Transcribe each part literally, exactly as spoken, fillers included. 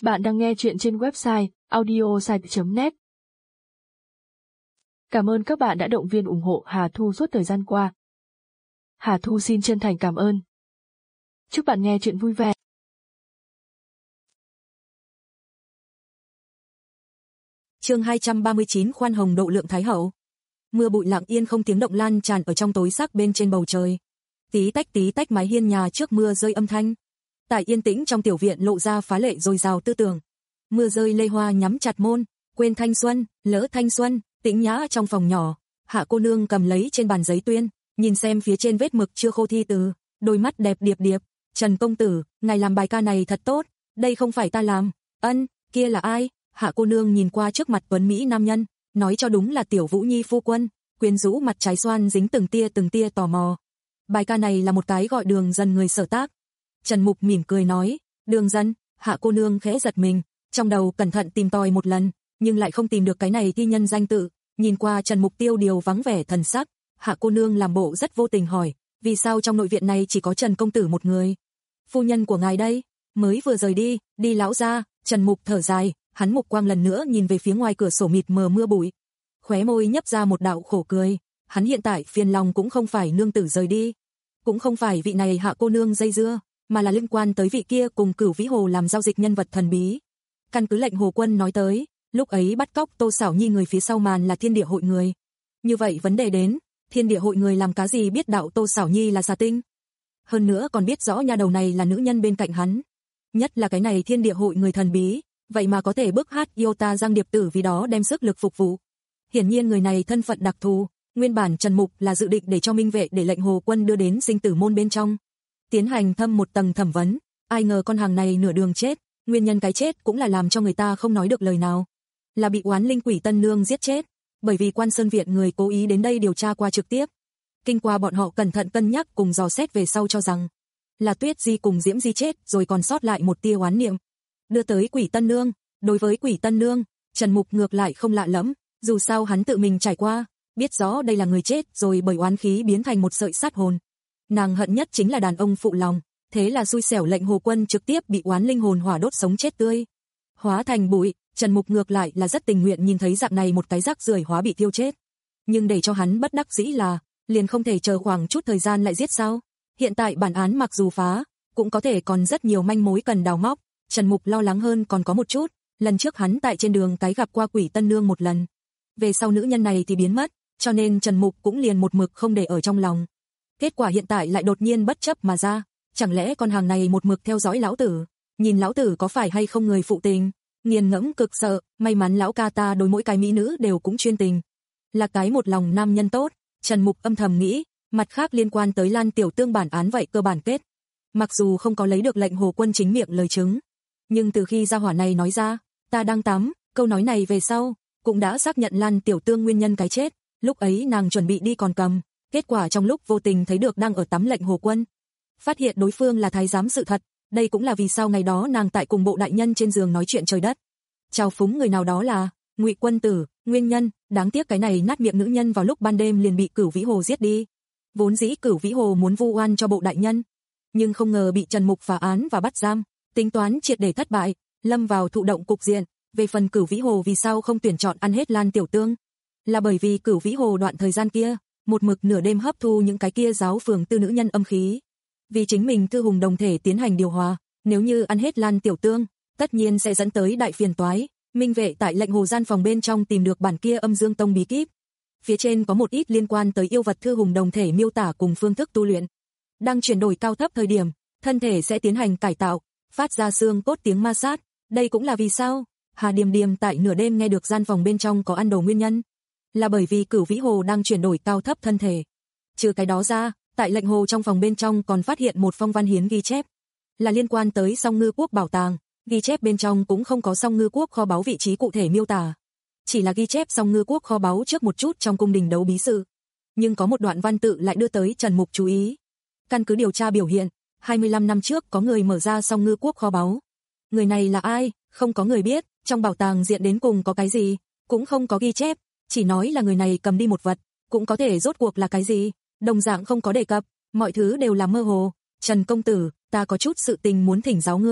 Bạn đang nghe chuyện trên website audiosite chấm net. Cảm ơn các bạn đã động viên ủng hộ Hà Thu suốt thời gian qua. Hà Thu xin chân thành cảm ơn. Chúc bạn nghe chuyện vui vẻ. Chương hai trăm ba mươi chín khoan hồng độ lượng Thái Hậu. Mưa bụi lặng yên không tiếng động lan tràn ở trong tối sắc bên trên bầu trời. Tí tách tí tách mái hiên nhà trước mưa rơi âm thanh. Tại yên tĩnh trong tiểu viện lộ ra phá lệ dồi dào tư tưởng. Mưa rơi lê hoa nhắm chặt môn, quên thanh xuân, lỡ thanh xuân, tĩnh nhã trong phòng nhỏ. Hạ cô nương cầm lấy trên bàn giấy tuyên, nhìn xem phía trên vết mực chưa khô thi từ, đôi mắt đẹp điệp điệp. Trần công tử, ngài làm bài ca này thật tốt, đây không phải ta làm. Ân, kia là ai? Hạ cô nương nhìn qua trước mặt tuấn mỹ nam nhân, nói cho đúng là Tiểu Vũ Nhi phu quân, quyến rũ mặt trái xoan dính từng tia từng tia tò mò. Bài ca này là một cái gọi Đường Dân người sở tác. Trần Mục mỉm cười nói, Đường Dân. Hạ cô nương khẽ giật mình, trong đầu cẩn thận tìm tòi một lần, nhưng lại không tìm được cái này thi nhân danh tự. Nhìn qua Trần Mục tiêu điều vắng vẻ thần sắc, Hạ cô nương làm bộ rất vô tình hỏi, vì sao trong nội viện này chỉ có Trần công tử một người? Phu nhân của ngài đây, mới vừa rời đi, đi lão gia. Trần Mục thở dài, hắn mục quang lần nữa nhìn về phía ngoài cửa sổ mịt mờ mưa bụi, khóe môi nhấp ra một đạo khổ cười. Hắn hiện tại phiền lòng cũng không phải nương tử rời đi, cũng không phải vị này Hạ cô nương dây dưa, mà là liên quan tới vị kia cùng Cửu Vĩ Hồ làm giao dịch nhân vật thần bí. Căn cứ lệnh Hồ Quân nói tới, lúc ấy bắt cóc Tô Sảo Nhi người phía sau màn là Thiên Địa hội người. Như vậy vấn đề đến, Thiên Địa hội người làm cá gì biết đạo Tô Sảo Nhi là xà tinh? Hơn nữa còn biết rõ nha đầu này là nữ nhân bên cạnh hắn. Nhất là cái này Thiên Địa hội người thần bí, vậy mà có thể bức hát Iota Giang Điệp Tử vì đó đem sức lực phục vụ. Hiển nhiên người này thân phận đặc thù, nguyên bản Trần Mục là dự định để cho Minh Vệ để lệnh Hồ Quân đưa đến sinh tử môn bên trong, tiến hành thâm một tầng thẩm vấn, ai ngờ con hàng này nửa đường chết, nguyên nhân cái chết cũng là làm cho người ta không nói được lời nào. Là bị oán linh quỷ Tân Nương giết chết, bởi vì Quan Sơn viện người cố ý đến đây điều tra qua trực tiếp. Kinh qua bọn họ cẩn thận cân nhắc cùng dò xét về sau cho rằng là Tuyết Di cùng Diễm Di chết rồi còn sót lại một tia oán niệm, đưa tới quỷ Tân Nương. Đối với quỷ Tân Nương, Trần Mục ngược lại không lạ lẫm, dù sao hắn tự mình trải qua, biết rõ đây là người chết rồi bởi oán khí biến thành một sợi sát hồn. Nàng hận nhất chính là đàn ông phụ lòng, thế là xui xẻo lệnh Hồ Quân trực tiếp bị oán linh hồn hỏa đốt sống chết tươi, hóa thành bụi. Trần Mục ngược lại là rất tình nguyện nhìn thấy dạng này một cái rác rưởi hóa bị thiêu chết. Nhưng để cho hắn bất đắc dĩ là, liền không thể chờ khoảng chút thời gian lại giết sao? Hiện tại bản án mặc dù phá, cũng có thể còn rất nhiều manh mối cần đào móc. Trần Mục lo lắng hơn còn có một chút, lần trước hắn tại trên đường cái gặp qua quỷ Tân Nương một lần. Về sau nữ nhân này thì biến mất, cho nên Trần Mục cũng liền một mực không để ở trong lòng. Kết quả hiện tại lại đột nhiên bất chấp mà ra, chẳng lẽ con hàng này một mực theo dõi lão tử, nhìn lão tử có phải hay không người phụ tình. Nghiền ngẫm cực sợ, may mắn lão ca ta đối mỗi cái mỹ nữ đều cũng chuyên tình, là cái một lòng nam nhân tốt. Trần Mục âm thầm nghĩ, mặt khác liên quan tới Lan Tiểu Tương bản án vậy cơ bản kết. Mặc dù không có lấy được lệnh Hồ Quân chính miệng lời chứng, nhưng từ khi gia hỏa này nói ra, ta đang tắm, câu nói này về sau, cũng đã xác nhận Lan Tiểu Tương nguyên nhân cái chết. Lúc ấy nàng chuẩn bị đi còn cầm, kết quả trong lúc vô tình thấy được đang ở tắm lệnh Hồ Quân, phát hiện đối phương là thái giám sự thật. Đây cũng là vì sao ngày đó nàng tại cùng bộ đại nhân trên giường nói chuyện trời đất, chào phúng người nào đó là Ngụy Quân Tử. Nguyên nhân, đáng tiếc cái này nát miệng nữ nhân vào lúc ban đêm liền bị Cửu Vĩ Hồ giết đi. Vốn dĩ Cửu Vĩ Hồ muốn vu oan cho bộ đại nhân, nhưng không ngờ bị Trần Mục phá án và bắt giam, tính toán triệt để thất bại, lâm vào thụ động cục diện. Về phần Cửu Vĩ Hồ vì sao không tuyển chọn ăn hết Lan Tiểu Tương, là bởi vì Cửu Vĩ Hồ đoạn thời gian kia, một mực nửa đêm hấp thu những cái kia giáo phường tư nữ nhân âm khí, vì chính mình thư hùng đồng thể tiến hành điều hòa. Nếu như ăn hết Lan Tiểu Tương, tất nhiên sẽ dẫn tới đại phiền toái. Minh Vệ tại lệnh Hồ gian phòng bên trong tìm được bản kia Âm Dương Tông bí kíp, phía trên có một ít liên quan tới yêu vật thư hùng đồng thể miêu tả cùng phương thức tu luyện. Đang chuyển đổi cao thấp thời điểm, thân thể sẽ tiến hành cải tạo, phát ra xương cốt tiếng ma sát. Đây cũng là vì sao Hà Điềm Điềm tại nửa đêm nghe được gian phòng bên trong có ăn đồ nguyên nhân, là bởi vì Cửu Vĩ Hồ đang chuyển đổi cao thấp thân thể. Trừ cái đó ra, tại lệnh Hồ trong phòng bên trong còn phát hiện một phong văn hiến ghi chép, là liên quan tới Song Ngư Quốc bảo tàng. Ghi chép bên trong cũng không có Song Ngư Quốc kho báu vị trí cụ thể miêu tả, chỉ là ghi chép Song Ngư Quốc kho báu trước một chút trong cung đình đấu bí sự. Nhưng có một đoạn văn tự lại đưa tới Trần Mục chú ý. Căn cứ điều tra biểu hiện, hai mươi lăm năm trước có người mở ra Song Ngư Quốc kho báu. Người này là ai? Không có người biết. Trong bảo tàng diện đến cùng có cái gì, cũng không có ghi chép, chỉ nói là người này cầm đi một vật, cũng có thể rốt cuộc là cái gì, đồng dạng không có đề cập, mọi thứ đều là mơ hồ. Trần công tử, ta có chút sự tình muốn thỉnh giáo ngươi,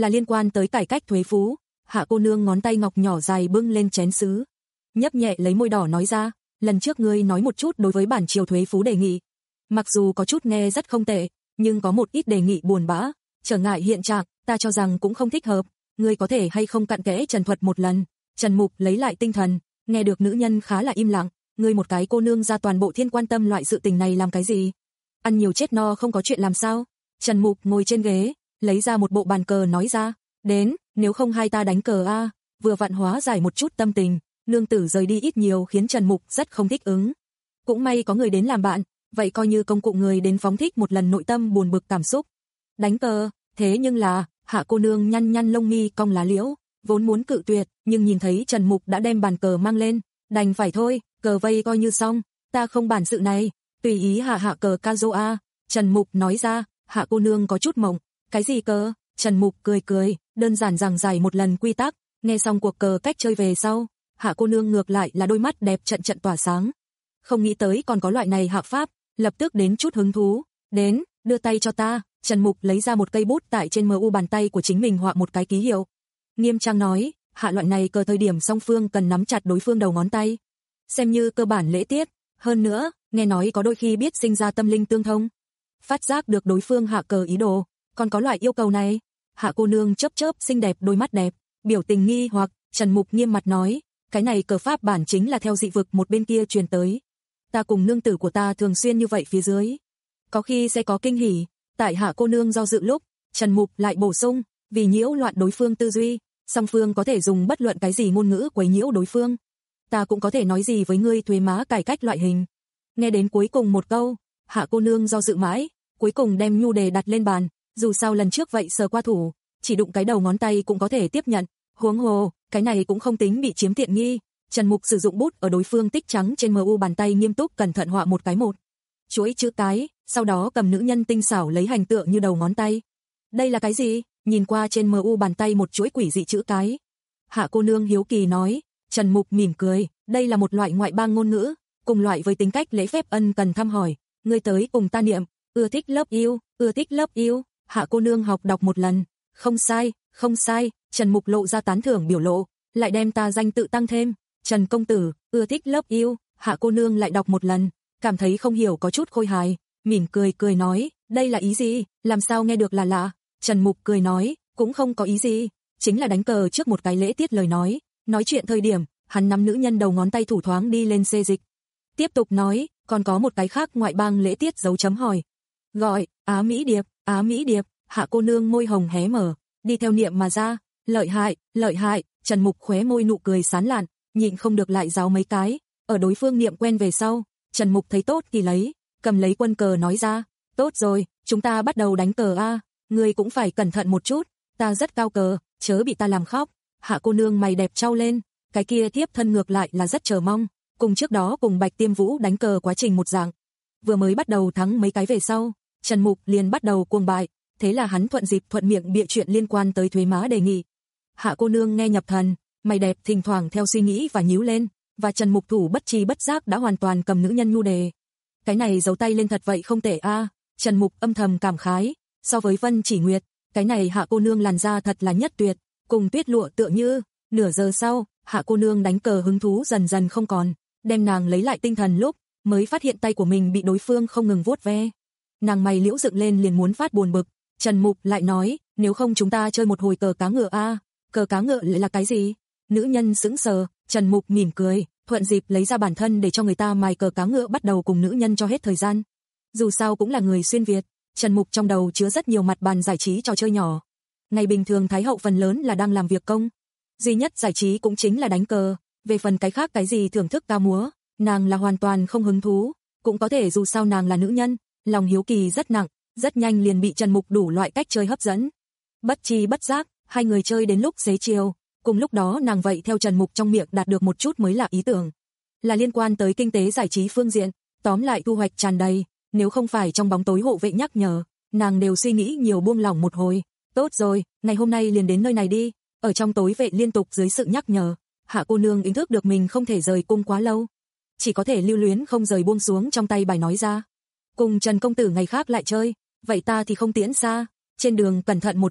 là liên quan tới cải cách thuế phú. Hạ cô nương ngón tay ngọc nhỏ dài bưng lên chén sứ, nhấp nhẹ lấy môi đỏ nói ra, lần trước ngươi nói một chút đối với bản chiều thuế phú đề nghị. Mặc dù có chút nghe rất không tệ, nhưng có một ít đề nghị buồn bã, trở ngại hiện trạng, ta cho rằng cũng không thích hợp, ngươi có thể hay không cặn kẽ trần thuật một lần. Trần Mục lấy lại tinh thần, nghe được nữ nhân khá là im lặng, ngươi một cái cô nương ra toàn bộ thiên quan tâm loại sự tình này làm cái gì? Ăn nhiều chết no không có chuyện làm sao? Trần Mục ngồi trên ghế, lấy ra một bộ bàn cờ nói ra, đến, nếu không hai ta đánh cờ a, vừa vặn hóa giải một chút tâm tình. Nương tử rời đi ít nhiều khiến Trần Mục rất không thích ứng. Cũng may có người đến làm bạn, vậy coi như công cụ người đến phóng thích một lần nội tâm buồn bực cảm xúc. Đánh cờ, thế nhưng là, Hạ cô nương nhăn nhăn lông mi cong lá liễu, vốn muốn cự tuyệt, nhưng nhìn thấy Trần Mục đã đem bàn cờ mang lên, đành phải thôi, cờ vây coi như xong, ta không bản sự này, tùy ý hạ hạ cờ Kazo a. Trần Mục nói ra. Hạ cô nương có chút mộng, cái gì cờ? Trần Mục cười cười, đơn giản giảng giải một lần quy tắc, nghe xong cuộc cờ cách chơi về sau, Hạ cô nương ngược lại là đôi mắt đẹp trận trận tỏa sáng. Không nghĩ tới còn có loại này hạ pháp, lập tức đến chút hứng thú, đến, đưa tay cho ta. Trần Mục lấy ra một cây bút tại trên mu bàn tay của chính mình họa một cái ký hiệu. Nghiêm trang nói, hạ loại này cờ thời điểm song phương cần nắm chặt đối phương đầu ngón tay, xem như cơ bản lễ tiết, hơn nữa, nghe nói có đôi khi biết sinh ra tâm linh tương thông. Phát giác được đối phương hạ cờ ý đồ, còn có loại yêu cầu này. Hạ cô nương chớp chớp xinh đẹp đôi mắt đẹp, biểu tình nghi hoặc. Trần Mục nghiêm mặt nói, cái này cờ pháp bản chính là theo dị vực một bên kia truyền tới. Ta cùng nương tử của ta thường xuyên như vậy phía dưới, có khi sẽ có kinh hỉ. Tại Hạ cô nương do dự lúc, Trần Mục lại bổ sung, vì nhiễu loạn đối phương tư duy, song phương có thể dùng bất luận cái gì ngôn ngữ quấy nhiễu đối phương. Ta cũng có thể nói gì với ngươi thuế má cải cách loại hình. Nghe đến cuối cùng một câu, Hạ cô nương do dự mãi, cuối cùng đem nhu đề đặt lên bàn, dù sao lần trước vậy sờ qua thủ, chỉ đụng cái đầu ngón tay cũng có thể tiếp nhận, huống hồ, cái này cũng không tính bị chiếm tiện nghi. Trần Mục sử dụng bút ở đối phương tích trắng trên mu bàn tay nghiêm túc cẩn thận họa một cái một chuỗi chữ cái, sau đó cầm nữ nhân tinh xảo lấy hành tượng như đầu ngón tay. Đây là cái gì? Nhìn qua trên mu bàn tay một chuỗi quỷ dị chữ cái. Hạ cô nương hiếu kỳ nói. Trần Mục mỉm cười, đây là một loại ngoại bang ngôn ngữ, cùng loại với tính cách lễ phép ân cần thăm hỏi, ngươi tới cùng ta niệm, ưa thích lớp yêu, ưa thích lớp yêu. Hạ cô nương học đọc một lần, không sai, không sai. Trần Mục lộ ra tán thưởng biểu lộ, lại đem ta danh tự tăng thêm, Trần công tử, ưa thích lớp yêu. Hạ cô nương lại đọc một lần, cảm thấy không hiểu có chút khôi hài, mỉm cười cười nói, đây là ý gì, làm sao nghe được là lạ. Trần Mục cười nói, cũng không có ý gì, chính là đánh cờ trước một cái lễ tiết lời nói. Nói chuyện thời điểm, hắn nắm nữ nhân đầu ngón tay thủ thoáng đi lên xê dịch. Tiếp tục nói, còn có một cái khác ngoại bang lễ tiết dấu chấm hỏi. Gọi, Á Mỹ Điệp, Á Mỹ Điệp. Hạ cô nương môi hồng hé mở, đi theo niệm mà ra, lợi hại, lợi hại. Trần Mục khóe môi nụ cười sán lạn, nhịn không được lại giáo mấy cái. Ở đối phương niệm quen về sau, Trần Mục thấy tốt thì lấy, cầm lấy quân cờ nói ra, tốt rồi, chúng ta bắt đầu đánh cờ a, ngươi cũng phải cẩn thận một chút, ta rất cao cờ, chớ bị ta làm khóc. Hạ cô nương mày đẹp trao lên, cái kia tiếp thân ngược lại là rất chờ mong, cùng trước đó cùng Bạch Tiêm Vũ đánh cờ quá trình một dạng. Vừa mới bắt đầu thắng mấy cái về sau, Trần Mục liền bắt đầu cuồng bại, thế là hắn thuận dịp thuận miệng bịa chuyện liên quan tới thuế má đề nghị. Hạ cô nương nghe nhập thần, mày đẹp thỉnh thoảng theo suy nghĩ và nhíu lên, và Trần Mục thủ bất chi bất giác đã hoàn toàn cầm nữ nhân nhu đề. Cái này giấu tay lên thật vậy không tệ a. Trần Mục âm thầm cảm khái, so với Vân Chỉ Nguyệt, cái này Hạ cô nương làn da thật là nhất tuyệt, cùng tuyết lụa tựa như. Nửa giờ sau, Hạ cô nương đánh cờ hứng thú dần dần không còn, đem nàng lấy lại tinh thần lúc, mới phát hiện tay của mình bị đối phương không ngừng vuốt ve. Nàng mày liễu dựng lên liền muốn phát buồn bực, Trần Mục lại nói, nếu không chúng ta chơi một hồi cờ cá ngựa a. Cờ cá ngựa lại là cái gì? Nữ nhân sững sờ, Trần Mục mỉm cười, thuận dịp lấy ra bản thân để cho người ta mài cờ cá ngựa bắt đầu cùng nữ nhân cho hết thời gian. Dù sao cũng là người xuyên Việt, Trần Mục trong đầu chứa rất nhiều mặt bàn giải trí trò chơi nhỏ. Ngày bình thường Thái hậu phần lớn là đang làm việc công, duy nhất giải trí cũng chính là đánh cờ, về phần cái khác cái gì thưởng thức ca múa, nàng là hoàn toàn không hứng thú, cũng có thể dù sao nàng là nữ nhân, lòng hiếu kỳ rất nặng, rất nhanh liền bị Trần Mục đủ loại cách chơi hấp dẫn. Bất chi bất giác, hai người chơi đến lúc xế chiều, cùng lúc đó nàng vậy theo Trần Mục trong miệng đạt được một chút mới lạ ý tưởng, là liên quan tới kinh tế giải trí phương diện, tóm lại thu hoạch tràn đầy, nếu không phải trong bóng tối hộ vệ nhắc nhở, nàng đều suy nghĩ nhiều buông lỏng một hồi. Tốt rồi, ngày hôm nay liền đến nơi này đi. Ở trong tối vệ liên tục dưới sự nhắc nhở, Hạ cô nương ý thức được mình không thể rời cung quá lâu, chỉ có thể lưu luyến không rời buông xuống trong tay bài nói ra, cùng Trần công tử ngày khác lại chơi, vậy ta thì không tiễn xa, trên đường cẩn thận một chút.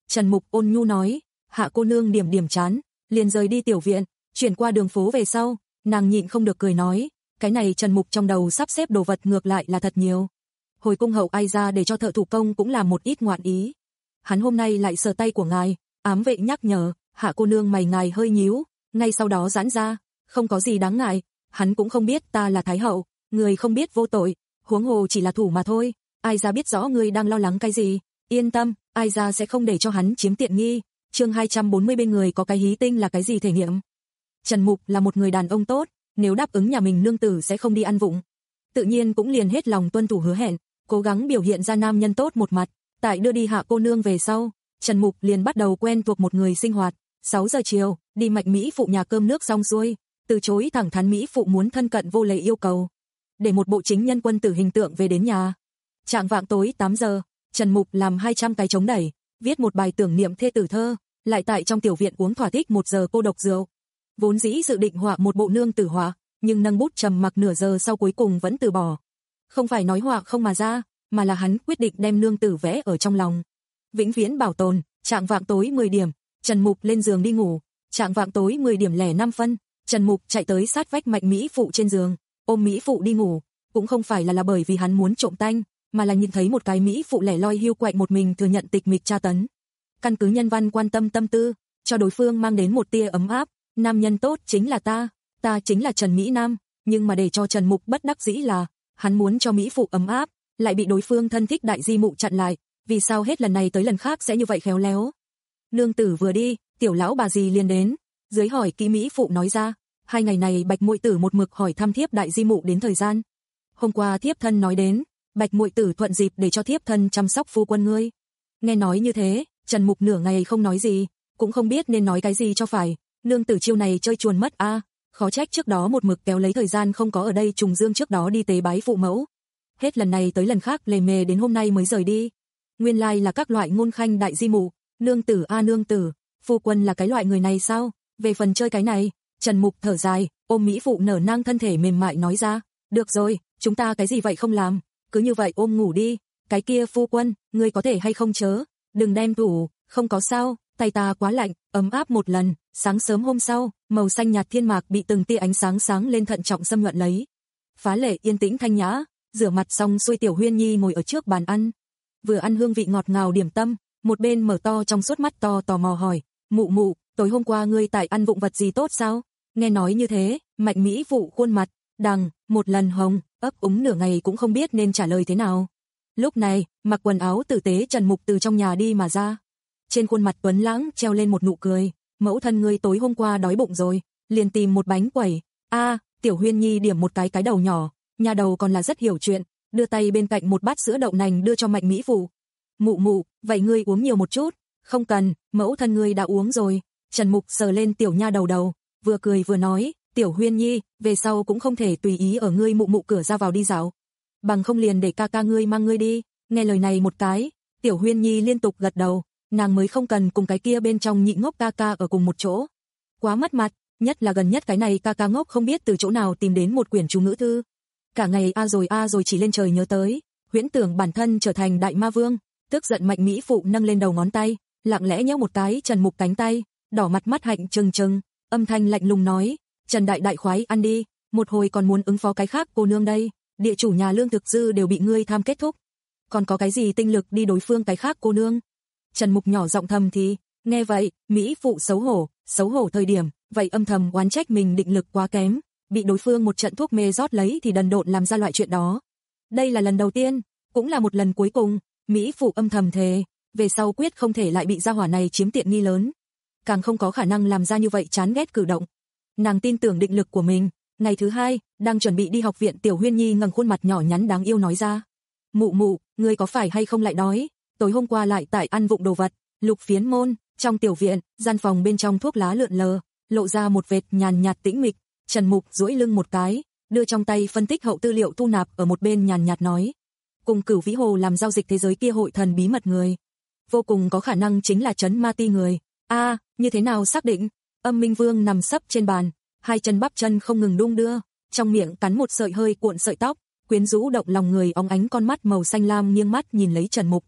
Trần Mục ôn nhu nói, Hạ cô nương điểm điểm chán, liền rời đi tiểu viện, chuyển qua đường phố về sau, nàng nhịn không được cười nói, cái này Trần Mục trong đầu sắp xếp đồ vật ngược lại là thật nhiều. Hồi cung hậu ai ra để cho thợ thủ công cũng làm một ít ngoạn ý. Hắn hôm nay lại sờ tay của ngài, ám vệ nhắc nhở, Hạ cô nương mày ngài hơi nhíu, ngay sau đó giãn ra, không có gì đáng ngại, hắn cũng không biết ta là thái hậu, người không biết vô tội, huống hồ chỉ là thủ mà thôi, ai ra biết rõ người đang lo lắng cái gì, yên tâm, ai ra sẽ không để cho hắn chiếm tiện nghi. Chương hai trăm bốn mươi bên người có cái hí tinh là cái gì thể nghiệm. Trần Mục là một người đàn ông tốt, nếu đáp ứng nhà mình nương tử sẽ không đi ăn vụng, tự nhiên cũng liền hết lòng tuân thủ hứa hẹn, cố gắng biểu hiện ra nam nhân tốt một mặt. Tại đưa đi Hạ cô nương về sau, Trần Mục liền bắt đầu quen thuộc một người sinh hoạt. sáu giờ chiều, đi Mạnh Mỹ phụ nhà cơm nước xong xuôi, từ chối thẳng thắn Mỹ phụ muốn thân cận vô lễ yêu cầu, để một bộ chính nhân quân tử hình tượng về đến nhà. Trạng vạng tối tám giờ, Trần Mục làm hai trăm cái chống đẩy, viết một bài tưởng niệm thê tử thơ, lại tại trong tiểu viện uống thỏa thích một giờ cô độc rượu. Vốn dĩ dự định họa một bộ nương tử họa, nhưng nâng bút trầm mặc nửa giờ sau cuối cùng vẫn từ bỏ. Không phải nói họa không mà ra, mà là hắn quyết định đem nương tử vẽ ở trong lòng, vĩnh viễn bảo tồn. Trạng vạng tối mười điểm, Trần Mục lên giường đi ngủ. Trạng vạng tối mười điểm lẻ năm phân, Trần Mục chạy tới sát vách Mạnh Mỹ phụ trên giường, ôm Mỹ phụ đi ngủ, cũng không phải là là bởi vì hắn muốn trộm tanh, mà là nhìn thấy một cái Mỹ phụ lẻ loi hiu quạnh một mình thừa nhận tịch mịch tra tấn. Căn cứ nhân văn quan tâm tâm tư, cho đối phương mang đến một tia ấm áp, nam nhân tốt chính là ta, ta chính là Trần Mỹ Nam, nhưng mà để cho Trần Mục bất đắc dĩ là, hắn muốn cho Mỹ phụ ấm áp, lại bị đối phương thân thích đại di mụ chặn lại, vì sao hết lần này tới lần khác sẽ như vậy khéo léo. Nương tử vừa đi, tiểu lão bà dì liền đến, dưới hỏi kỹ Mỹ phụ nói ra, hai ngày này Bạch muội tử một mực hỏi thăm thiếp đại di mụ đến thời gian. Hôm qua thiếp thân nói đến, Bạch muội tử thuận dịp để cho thiếp thân chăm sóc phu quân ngươi. Nghe nói như thế, Trần Mục nửa ngày không nói gì, cũng không biết nên nói cái gì cho phải, nương tử chiêu này chơi chuồn mất a, à, khó trách trước đó một mực kéo lấy thời gian không có ở đây trùng dương trước đó đi tế bái phụ mẫu. Hết lần này tới lần khác lề mề đến hôm nay mới rời đi. Nguyên lai like là các loại ngôn khanh đại di mụ, nương tử a à, nương tử, phu quân là cái loại người này sao? Về phần chơi cái này, Trần Mục thở dài, ôm Mỹ phụ nở nang thân thể mềm mại nói ra, được rồi, chúng ta cái gì vậy không làm, cứ như vậy ôm ngủ đi, cái kia phu quân, ngươi có thể hay không chớ, đừng đem thủ, không có sao, tay ta quá lạnh, ấm áp một lần. Sáng sớm hôm sau, màu xanh nhạt thiên mạc bị từng tia ánh sáng sáng lên thận trọng xâm nhuận lấy. Phá lệ yên tĩnh thanh nhã, rửa mặt xong xuôi Tiểu Huyên Nhi ngồi ở trước bàn ăn, vừa ăn hương vị ngọt ngào điểm tâm, một bên mở to trong suốt mắt to tò mò hỏi, mụ mụ, tối hôm qua ngươi tại ăn vụng vật gì tốt sao? Nghe nói như thế, Mạnh Mỹ phụ khuôn mặt đằng một lần hồng, ấp úng nửa ngày cũng không biết nên trả lời thế nào. Lúc này, mặc quần áo tử tế Trần Mục từ trong nhà đi mà ra, trên khuôn mặt tuấn lãng treo lên một nụ cười, mẫu thân ngươi tối hôm qua đói bụng rồi, liền tìm một bánh quẩy. A, à, Tiểu Huyên Nhi điểm một cái cái đầu nhỏ, nhà đầu còn là rất hiểu chuyện, đưa tay bên cạnh một bát sữa đậu nành đưa cho Mạnh Mỹ phụ. Mụ mụ, vậy ngươi uống nhiều một chút. Không cần, mẫu thân ngươi đã uống rồi. Trần Mục sờ lên tiểu nha đầu đầu, vừa cười vừa nói, Tiểu Huyên Nhi, về sau cũng không thể tùy ý ở ngươi mụ mụ cửa ra vào đi dạo, bằng không liền để ca ca ngươi mang ngươi đi. Nghe lời này một cái, Tiểu Huyên Nhi liên tục gật đầu, nàng mới không cần cùng cái kia bên trong nhị ngốc ca ca ở cùng một chỗ, quá mất mặt, nhất là gần nhất cái này ca ca ngốc không biết từ chỗ nào tìm đến một quyển chú ngữ thư, cả ngày a rồi a rồi chỉ lên trời nhớ tới, huyễn tưởng bản thân trở thành đại ma vương. Tức giận Mạnh Mỹ phụ nâng lên đầu ngón tay, lặng lẽ nhéo một cái Trần Mục cánh tay, đỏ mặt mắt hạnh trừng trừng, âm thanh lạnh lùng nói, Trần đại đại khoái ăn đi, một hồi còn muốn ứng phó cái khác cô nương đây, địa chủ nhà lương thực dư đều bị ngươi tham kết thúc, còn có cái gì tinh lực đi đối phương cái khác cô nương. Trần Mục nhỏ giọng thầm thì, nghe vậy, Mỹ phụ xấu hổ, xấu hổ thời điểm, vậy âm thầm oán trách mình định lực quá kém, bị đối phương một trận thuốc mê rót lấy thì đần độn làm ra loại chuyện đó. Đây là lần đầu tiên, cũng là một lần cuối cùng, Mỹ phụ âm thầm thề, về sau quyết không thể lại bị gia hỏa này chiếm tiện nghi lớn, càng không có khả năng làm ra như vậy chán ghét cử động. Nàng tin tưởng định lực của mình. Ngày thứ hai, đang chuẩn bị đi học viện, Tiểu Huyên Nhi ngẩng khuôn mặt nhỏ nhắn đáng yêu nói ra, mụ mụ, ngươi có phải hay không lại đói? Tối hôm qua lại tại ăn vụng đồ vật. Lục Phiến Môn, trong tiểu viện, gian phòng bên trong thuốc lá lượn lờ, lộ ra một vệt nhàn nhạt tĩnh mịch. Trần Mục duỗi lưng một cái, đưa trong tay phân tích hậu tư liệu thu nạp ở một bên nhàn nhạt nói, cùng Cửu Vĩ Hồ làm giao dịch thế giới kia hội thần bí mật người, vô cùng có khả năng chính là Trấn Ma Ti người. A, à, như thế nào xác định? Âm Minh Vương nằm sấp trên bàn, hai chân bắp chân không ngừng đung đưa, trong miệng cắn một sợi hơi cuộn sợi tóc, quyến rũ động lòng người, óng ánh con mắt màu xanh lam nghiêng mắt nhìn lấy Trần Mục.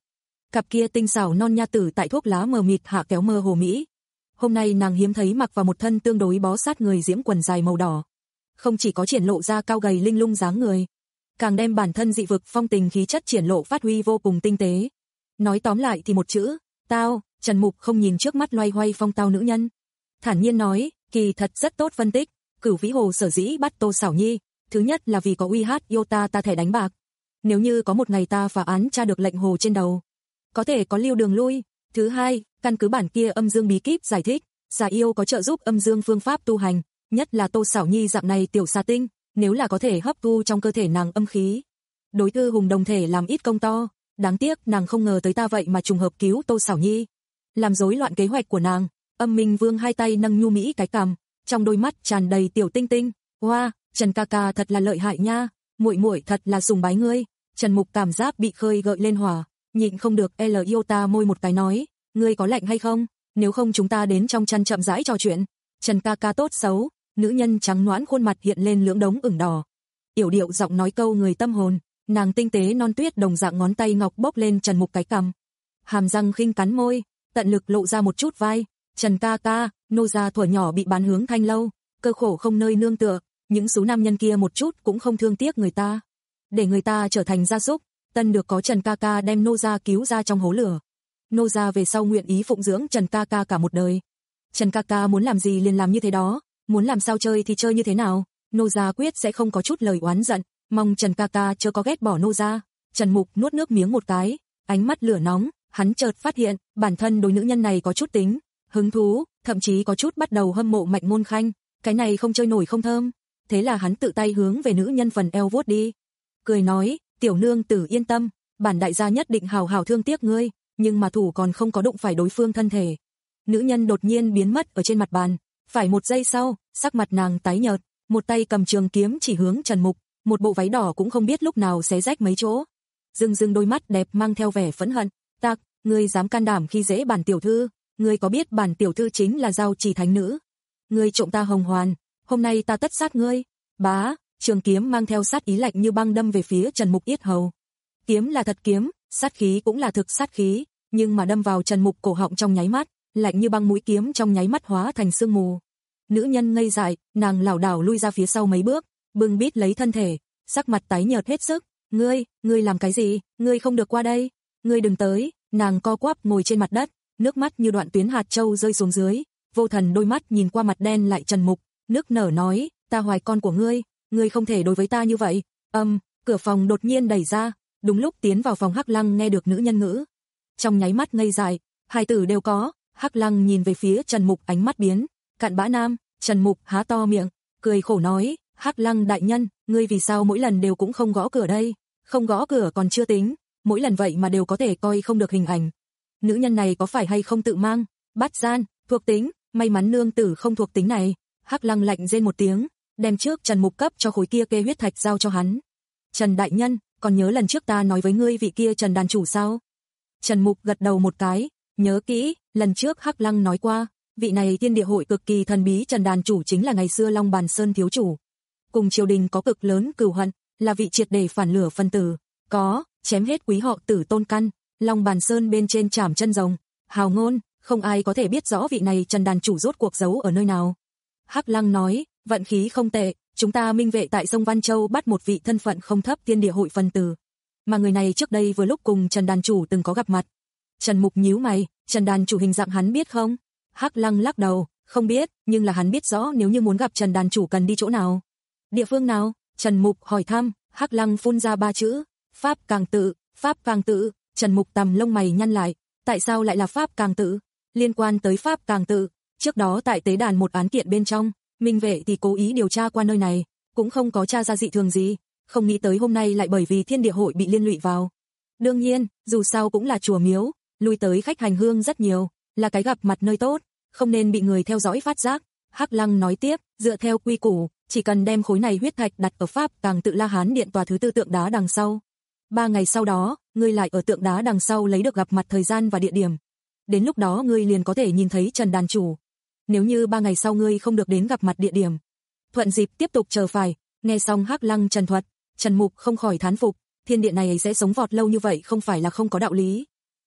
Cặp kia tinh xảo non nha tử tại thuốc lá mờ mịt hạ kéo mơ hồ mỹ. Hôm nay nàng hiếm thấy mặc vào một thân tương đối bó sát người diễm quần dài màu đỏ. Không chỉ có triển lộ ra cao gầy linh lung dáng người, càng đem bản thân dị vực phong tình khí chất triển lộ phát huy vô cùng tinh tế. Nói tóm lại thì một chữ, tao. Trần Mục không nhìn trước mắt loay hoay phong tao nữ nhân, thản nhiên nói, kỳ thật rất tốt phân tích. Cửu Vĩ Hồ sở dĩ bắt Tô Sảo Nhi, thứ nhất là vì có uy hát yêu ta ta thẻ đánh bạc. Nếu như có một ngày ta phá án tra được lệnh hồ trên đầu, có thể có lưu đường lui. Thứ hai, căn cứ bản kia âm dương bí kíp giải thích, giả yêu có trợ giúp âm dương phương pháp tu hành, nhất là Tô Sảo Nhi dạng này tiểu xà tinh, nếu là có thể hấp thu trong cơ thể nàng âm khí, đối thư hùng đồng thể làm ít công to. Đáng tiếc nàng không ngờ tới ta vậy mà trùng hợp cứu Tô Sảo Nhi, làm rối loạn kế hoạch của nàng. Âm Minh Vương hai tay nâng nhu mỹ cái cằm, trong đôi mắt tràn đầy tiểu tinh tinh. Hoa, wow, Trần ca ca thật là lợi hại nha, muội muội thật là sùng bái ngươi. Trần Mục cảm giác bị khơi gợi lên hỏa, nhịn không được L yêu ta môi một cái nói, ngươi có lạnh hay không? Nếu không chúng ta đến trong chăn chậm rãi trò chuyện. Trần ca ca tốt xấu, nữ nhân trắng nõn khuôn mặt hiện lên lưỡng đống ửng đỏ. Yểu điệu giọng nói câu người tâm hồn, nàng tinh tế non tuyết đồng dạng ngón tay ngọc bốc lên Trần Mục cái cằm. Hàm răng khinh cắn môi, tận lực lộ ra một chút vai. Trần ca ca, nô gia thuở nhỏ bị bán hướng thanh lâu, cơ khổ không nơi nương tựa, những số nam nhân kia một chút cũng không thương tiếc người ta, để người ta trở thành gia súc. Tân được có Trần ca ca đem nô gia cứu ra trong hố lửa, nô gia về sau nguyện ý phụng dưỡng Trần ca ca cả một đời. Trần ca ca muốn làm gì liền làm như thế đó, muốn làm sao chơi thì chơi như thế nào, nô gia quyết sẽ không có chút lời oán giận, mong Trần ca ca chớ có ghét bỏ nô gia. Trần Mục nuốt nước miếng một cái, ánh mắt lửa nóng, hắn chợt phát hiện bản thân đối nữ nhân này có chút tính hứng thú, thậm chí có chút bắt đầu hâm mộ Mạnh Môn Khanh, cái này không chơi nổi không thơm. Thế là hắn tự tay hướng về nữ nhân phần eo vuốt đi, cười nói, tiểu nương tử yên tâm, bản đại gia nhất định hào hào thương tiếc ngươi, nhưng mà thủ còn không có đụng phải đối phương thân thể. Nữ nhân đột nhiên biến mất ở trên mặt bàn, phải một giây sau, sắc mặt nàng tái nhợt, một tay cầm trường kiếm chỉ hướng Trần Mục, một bộ váy đỏ cũng không biết lúc nào xé rách mấy chỗ. Dưng dưng đôi mắt đẹp mang theo vẻ phẫn hận, "Tặc, ngươi dám can đảm khi dễ bản tiểu thư, ngươi có biết bản tiểu thư chính là Giao Chỉ thánh nữ? Ngươi trộm ta hồng hoàn, hôm nay ta tất sát ngươi." Bá, trường kiếm mang theo sát ý lạnh như băng đâm về phía Trần Mục yết hầu. Kiếm là thật kiếm, sát khí cũng là thực sát khí, nhưng mà đâm vào Trần Mục cổ họng trong nháy mắt, lạnh như băng mũi kiếm trong nháy mắt hóa thành sương mù. Nữ nhân ngây dại, nàng lảo đảo lui ra phía sau mấy bước, bưng bít lấy thân thể, sắc mặt tái nhợt hết sức. "Ngươi, ngươi làm cái gì? Ngươi không được qua đây, ngươi đừng tới." Nàng co quắp ngồi trên mặt đất, nước mắt như đoạn tuyến hạt châu rơi xuống dưới, vô thần đôi mắt nhìn qua mặt đen lại Trần Mục, nước nở nói, "Ta hoài con của ngươi, ngươi không thể đối với ta như vậy." Âm, cửa phòng đột nhiên đẩy ra, đúng lúc tiến vào phòng Hắc Lăng nghe được nữ nhân ngữ, trong nháy mắt ngây dại, hai tử đều có. Hắc Lăng nhìn về phía Trần Mục ánh mắt biến, cặn bã nam. Trần Mục há to miệng, cười khổ nói, "Hắc Lăng đại nhân, ngươi vì sao mỗi lần đều cũng không gõ cửa đây? Không gõ cửa còn chưa tính, mỗi lần vậy mà đều có thể coi không được hình ảnh. Nữ nhân này có phải hay không tự mang bát gian, thuộc tính, may mắn nương tử không thuộc tính này." Hắc Lăng lạnh rên một tiếng, đem trước Trần Mục cấp cho khối kia kê huyết thạch giao cho hắn. "Trần đại nhân, còn nhớ lần trước ta nói với ngươi vị kia Trần đàn chủ sao?" Trần Mục gật đầu một cái, nhớ kỹ, lần trước Hắc Lăng nói qua, vị này Thiên Địa hội cực kỳ thần bí Trần đàn chủ chính là ngày xưa Long Bàn Sơn thiếu chủ, cùng triều đình có cực lớn cừu hận, là vị triệt để phản lửa phân tử, có chém hết quý họ Tử Tôn căn, Long Bàn Sơn bên trên trảm chân rồng, hào ngôn, không ai có thể biết rõ vị này Trần đàn chủ rốt cuộc giấu ở nơi nào. Hắc Lăng nói, vận khí không tệ, chúng ta minh vệ tại sông Văn Châu bắt một vị thân phận không thấp Thiên Địa hội phân tử, mà người này trước đây vừa lúc cùng Trần đàn chủ từng có gặp mặt. Trần Mục nhíu mày, Trần đàn chủ hình dạng hắn biết không? Hắc Lăng lắc đầu, không biết, nhưng là hắn biết rõ nếu như muốn gặp Trần đàn chủ cần đi chỗ nào. Địa phương nào? Trần Mục hỏi thăm. Hắc Lăng phun ra ba chữ, Pháp Càng Tự. Pháp Càng Tự. Trần Mục tầm lông mày nhăn lại, tại sao lại là Pháp Càng Tự? Liên quan tới Pháp Càng Tự, trước đó tại tế đàn một án kiện bên trong, minh vệ thì cố ý điều tra qua nơi này, cũng không có tra ra dị thường gì, không nghĩ tới hôm nay lại bởi vì Thiên Địa hội bị liên lụy vào. Đương nhiên, dù sao cũng là chùa miếu, lui tới khách hành hương rất nhiều, là cái gặp mặt nơi tốt, không nên bị người theo dõi phát giác. Hắc Lăng nói tiếp, dựa theo quy củ, chỉ cần đem khối này huyết thạch đặt ở Pháp Càng Tự La Hán điện tòa thứ tư tượng đá đằng sau. Ba ngày sau đó, ngươi lại ở tượng đá đằng sau lấy được gặp mặt thời gian và địa điểm. Đến lúc đó ngươi liền có thể nhìn thấy Trần đàn chủ. Nếu như ba ngày sau ngươi không được đến gặp mặt địa điểm, thuận dịp tiếp tục chờ phải. Nghe xong Hắc Lăng trần thuật, Trần Mục không khỏi thán phục, thiên địa này sẽ sống vọt lâu như vậy không phải là không có đạo lý.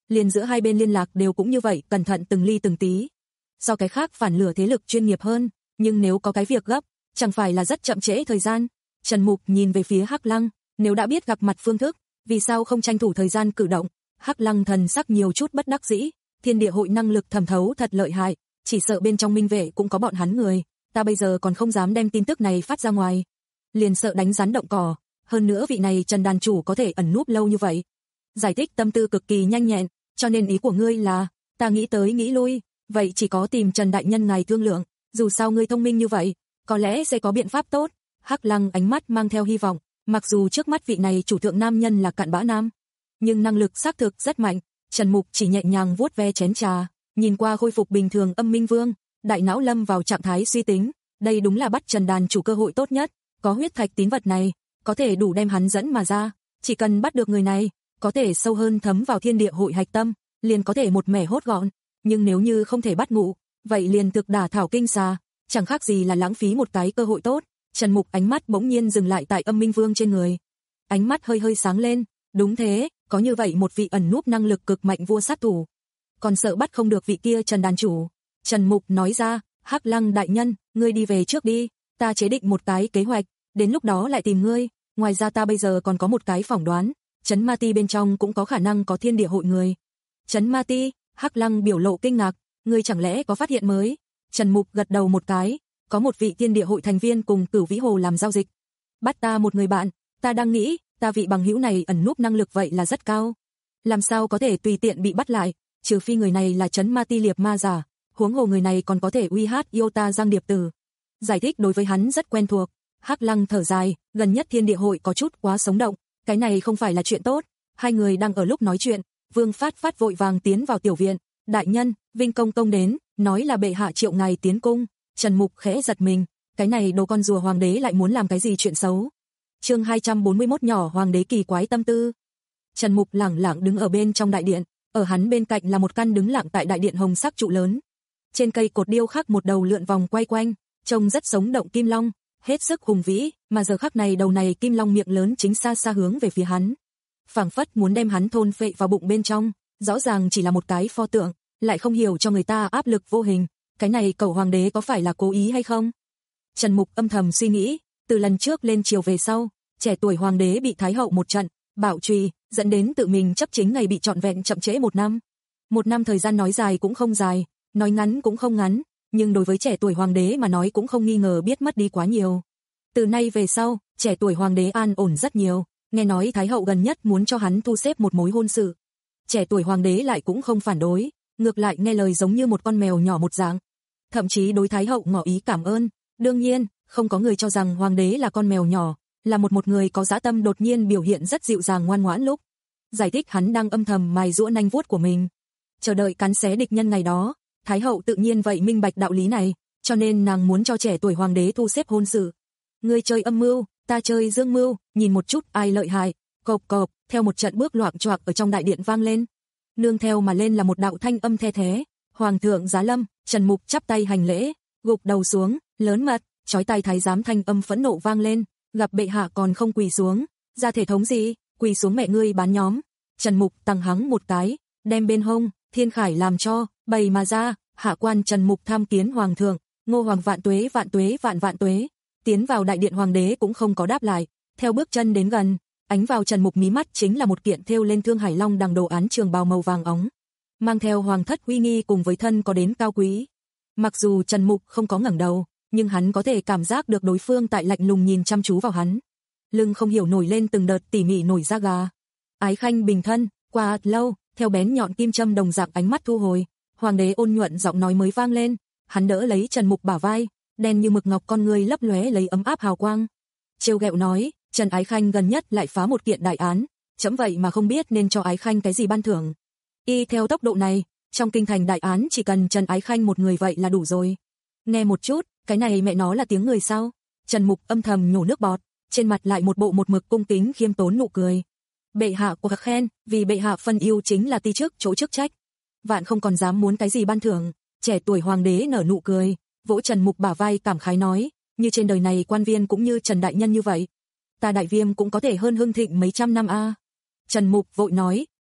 liền giữa hai bên liên lạc đều cũng như vậy, cẩn thận từng ly từng tí. Do cái khác phản lửa thế lực chuyên nghiệp hơn, nhưng nếu có cái việc gấp, chẳng phải là rất chậm trễ thời gian. Trần Mục nhìn về phía Hắc Lăng, nếu đã biết gặp mặt phương thức, vì sao không tranh thủ thời gian cử động? Hắc Lăng thần sắc nhiều chút bất đắc dĩ, Thiên Địa hội năng lực thẩm thấu thật lợi hại, chỉ sợ bên trong minh vệ cũng có bọn hắn người, ta bây giờ còn không dám đem tin tức này phát ra ngoài, liền sợ đánh rắn động cỏ, hơn nữa vị này Trần đàn chủ có thể ẩn núp lâu như vậy. Giải thích tâm tư cực kỳ nhanh nhẹn, cho nên ý của ngươi là, ta nghĩ tới nghĩ lui, vậy chỉ có tìm Trần đại nhân ngài thương lượng, dù sao ngươi thông minh như vậy, có lẽ sẽ có biện pháp tốt. Hắc Lăng ánh mắt mang theo hy vọng, mặc dù trước mắt vị này chủ thượng nam nhân là cặn bã nam, nhưng năng lực xác thực rất mạnh. Trần Mục chỉ nhẹ nhàng vuốt ve chén trà, nhìn qua khôi phục bình thường Âm Minh Vương, đại não lâm vào trạng thái suy tính, đây đúng là bắt Trần đàn chủ cơ hội tốt nhất, có huyết thạch tín vật này, có thể đủ đem hắn dẫn mà ra, chỉ cần bắt được người này, có thể sâu hơn thấm vào Thiên Địa hội hạch tâm, liền có thể một mẻ hốt gọn, nhưng nếu như không thể bắt ngụ, vậy liền thực đả thảo kinh xà, chẳng khác gì là lãng phí một cái cơ hội tốt. Trần Mục ánh mắt bỗng nhiên dừng lại tại Âm Minh Vương trên người, ánh mắt hơi hơi sáng lên, đúng thế, có như vậy một vị ẩn núp năng lực cực mạnh vua sát thủ, còn sợ bắt không được vị kia Trần đàn chủ. Trần Mục nói ra, Hắc Lăng đại nhân, ngươi đi về trước đi, ta chế định một cái kế hoạch, đến lúc đó lại tìm ngươi, ngoài ra ta bây giờ còn có một cái phỏng đoán, Trấn Ma Ti bên trong cũng có khả năng có Thiên Địa hội người. Trấn Ma Ti? Hắc Lăng biểu lộ kinh ngạc, ngươi chẳng lẽ có phát hiện mới? Trần Mục gật đầu một cái, có một vị Thiên Địa hội thành viên cùng Cửu Vĩ Hồ làm giao dịch, bắt ta một người bạn, ta đang nghĩ, ta vị bằng hữu này ẩn núp năng lực vậy là rất cao, làm sao có thể tùy tiện bị bắt lại, trừ phi người này là Trấn Ma Ti liệp ma giả, huống hồ người này còn có thể uy hát yêu ta Giang Điệp Tử. Giải thích đối với hắn rất quen thuộc. Hắc Lăng thở dài, gần nhất Thiên Địa hội có chút quá sống động, cái này không phải là chuyện tốt. Hai người đang ở lúc nói chuyện, Vương Phát Phát vội vàng tiến vào tiểu viện, đại nhân, Vinh công công đến, nói là bệ hạ triệu ngài tiến cung. Trần Mục khẽ giật mình, cái này đồ con rùa hoàng đế lại muốn làm cái gì chuyện xấu. Chương hai trăm bốn mươi mốt nhỏ hoàng đế kỳ quái tâm tư. Trần Mục lẳng lặng đứng ở bên trong đại điện, ở hắn bên cạnh là một căn đứng lặng tại đại điện hồng sắc trụ lớn. Trên cây cột điêu khắc một đầu lượn vòng quay quanh, trông rất sống động kim long, hết sức hùng vĩ, mà giờ khắc này đầu này kim long miệng lớn chính xa xa hướng về phía hắn, phảng phất muốn đem hắn thôn phệ vào bụng bên trong, rõ ràng chỉ là một cái pho tượng, lại không hiểu cho người ta áp lực vô hình, cái này cẩu hoàng đế có phải là cố ý hay không? Trần Mục âm thầm suy nghĩ, từ lần trước lên triều về sau, trẻ tuổi hoàng đế bị thái hậu một trận bạo trùy, dẫn đến tự mình chấp chính ngày bị trọn vẹn chậm trễ một năm. Một năm thời gian nói dài cũng không dài, nói ngắn cũng không ngắn, nhưng đối với trẻ tuổi hoàng đế mà nói cũng không nghi ngờ biết mất đi quá nhiều. Từ nay về sau, trẻ tuổi hoàng đế an ổn rất nhiều, nghe nói thái hậu gần nhất muốn cho hắn thu xếp một mối hôn sự. Trẻ tuổi hoàng đế lại cũng không phản đối, ngược lại nghe lời giống như một con mèo nhỏ một dạng. Thậm chí đối thái hậu ngỏ ý cảm ơn, đương nhiên, không có người cho rằng hoàng đế là con mèo nhỏ, là một một người có dã tâm đột nhiên biểu hiện rất dịu dàng ngoan ngoãn lúc. Giải thích hắn đang âm thầm mài giũa nanh vuốt của mình, chờ đợi cắn xé địch nhân ngày đó. Thái hậu tự nhiên vậy minh bạch đạo lý này, cho nên nàng muốn cho trẻ tuổi hoàng đế thu xếp hôn sự. Ngươi chơi âm mưu, ta chơi dương mưu, nhìn một chút ai lợi hại. Cộp cộp, theo một trận bước loạng choạc ở trong đại điện vang lên. Nương theo mà lên là một đạo thanh âm the thé. Hoàng thượng giá lâm. Trần Mục chắp tay hành lễ, gục đầu xuống, lớn mật, chói tai thái giám thanh âm phẫn nộ vang lên. Gặp bệ hạ còn không quỳ xuống, ra thể thống gì, quỳ xuống mẹ ngươi bán nhóm. Trần Mục tăng hắng một cái, đem bên hông Thiên Khải làm cho bày mà ra. Hạ quan Trần Mục tham kiến hoàng thượng, Ngô hoàng vạn tuế vạn tuế vạn vạn tuế. Tiến vào đại điện hoàng đế cũng không có đáp lại, theo bước chân đến gần, ánh vào Trần Mục mí mắt chính là một kiện thêu lên Thương Hải Long đằng đồ án trường bào màu vàng óng, mang theo hoàng thất uy nghi cùng với thân có đến cao quý. Mặc dù Trần Mục không có ngẩng đầu, nhưng hắn có thể cảm giác được đối phương tại lạnh lùng nhìn chăm chú vào hắn. Lưng không hiểu nổi lên từng đợt tỉ mỉ nổi da gà. Ái khanh bình thân, qua lâu, theo bén nhọn kim châm đồng dạng ánh mắt thu hồi, hoàng đế ôn nhuận giọng nói mới vang lên, hắn đỡ lấy Trần Mục bả vai, đen như mực ngọc con người lấp lóe lấy ấm áp hào quang. Trêu ghẹo nói, Trần Ái khanh gần nhất lại phá một kiện đại án, chấm vậy mà không biết nên cho Ái khanh cái gì ban thưởng. Y theo tốc độ này, trong kinh thành đại án chỉ cần Trần Ái khanh một người vậy là đủ rồi. Nghe một chút, cái này mẹ nó là tiếng người sao? Trần Mục âm thầm nhổ nước bọt, trên mặt lại một bộ một mực cung kính khiêm tốn nụ cười. Bệ hạ của các khen, vì bệ hạ phân ưu chính là ti chức chỗ chức trách. Vạn không còn dám muốn cái gì ban thưởng. Trẻ tuổi hoàng đế nở nụ cười, vỗ Trần Mục bả vai cảm khái nói, như trên đời này quan viên cũng như Trần đại nhân như vậy, ta Đại Viêm cũng có thể hơn hưng thịnh mấy trăm năm a. À. Trần Mục vội nói,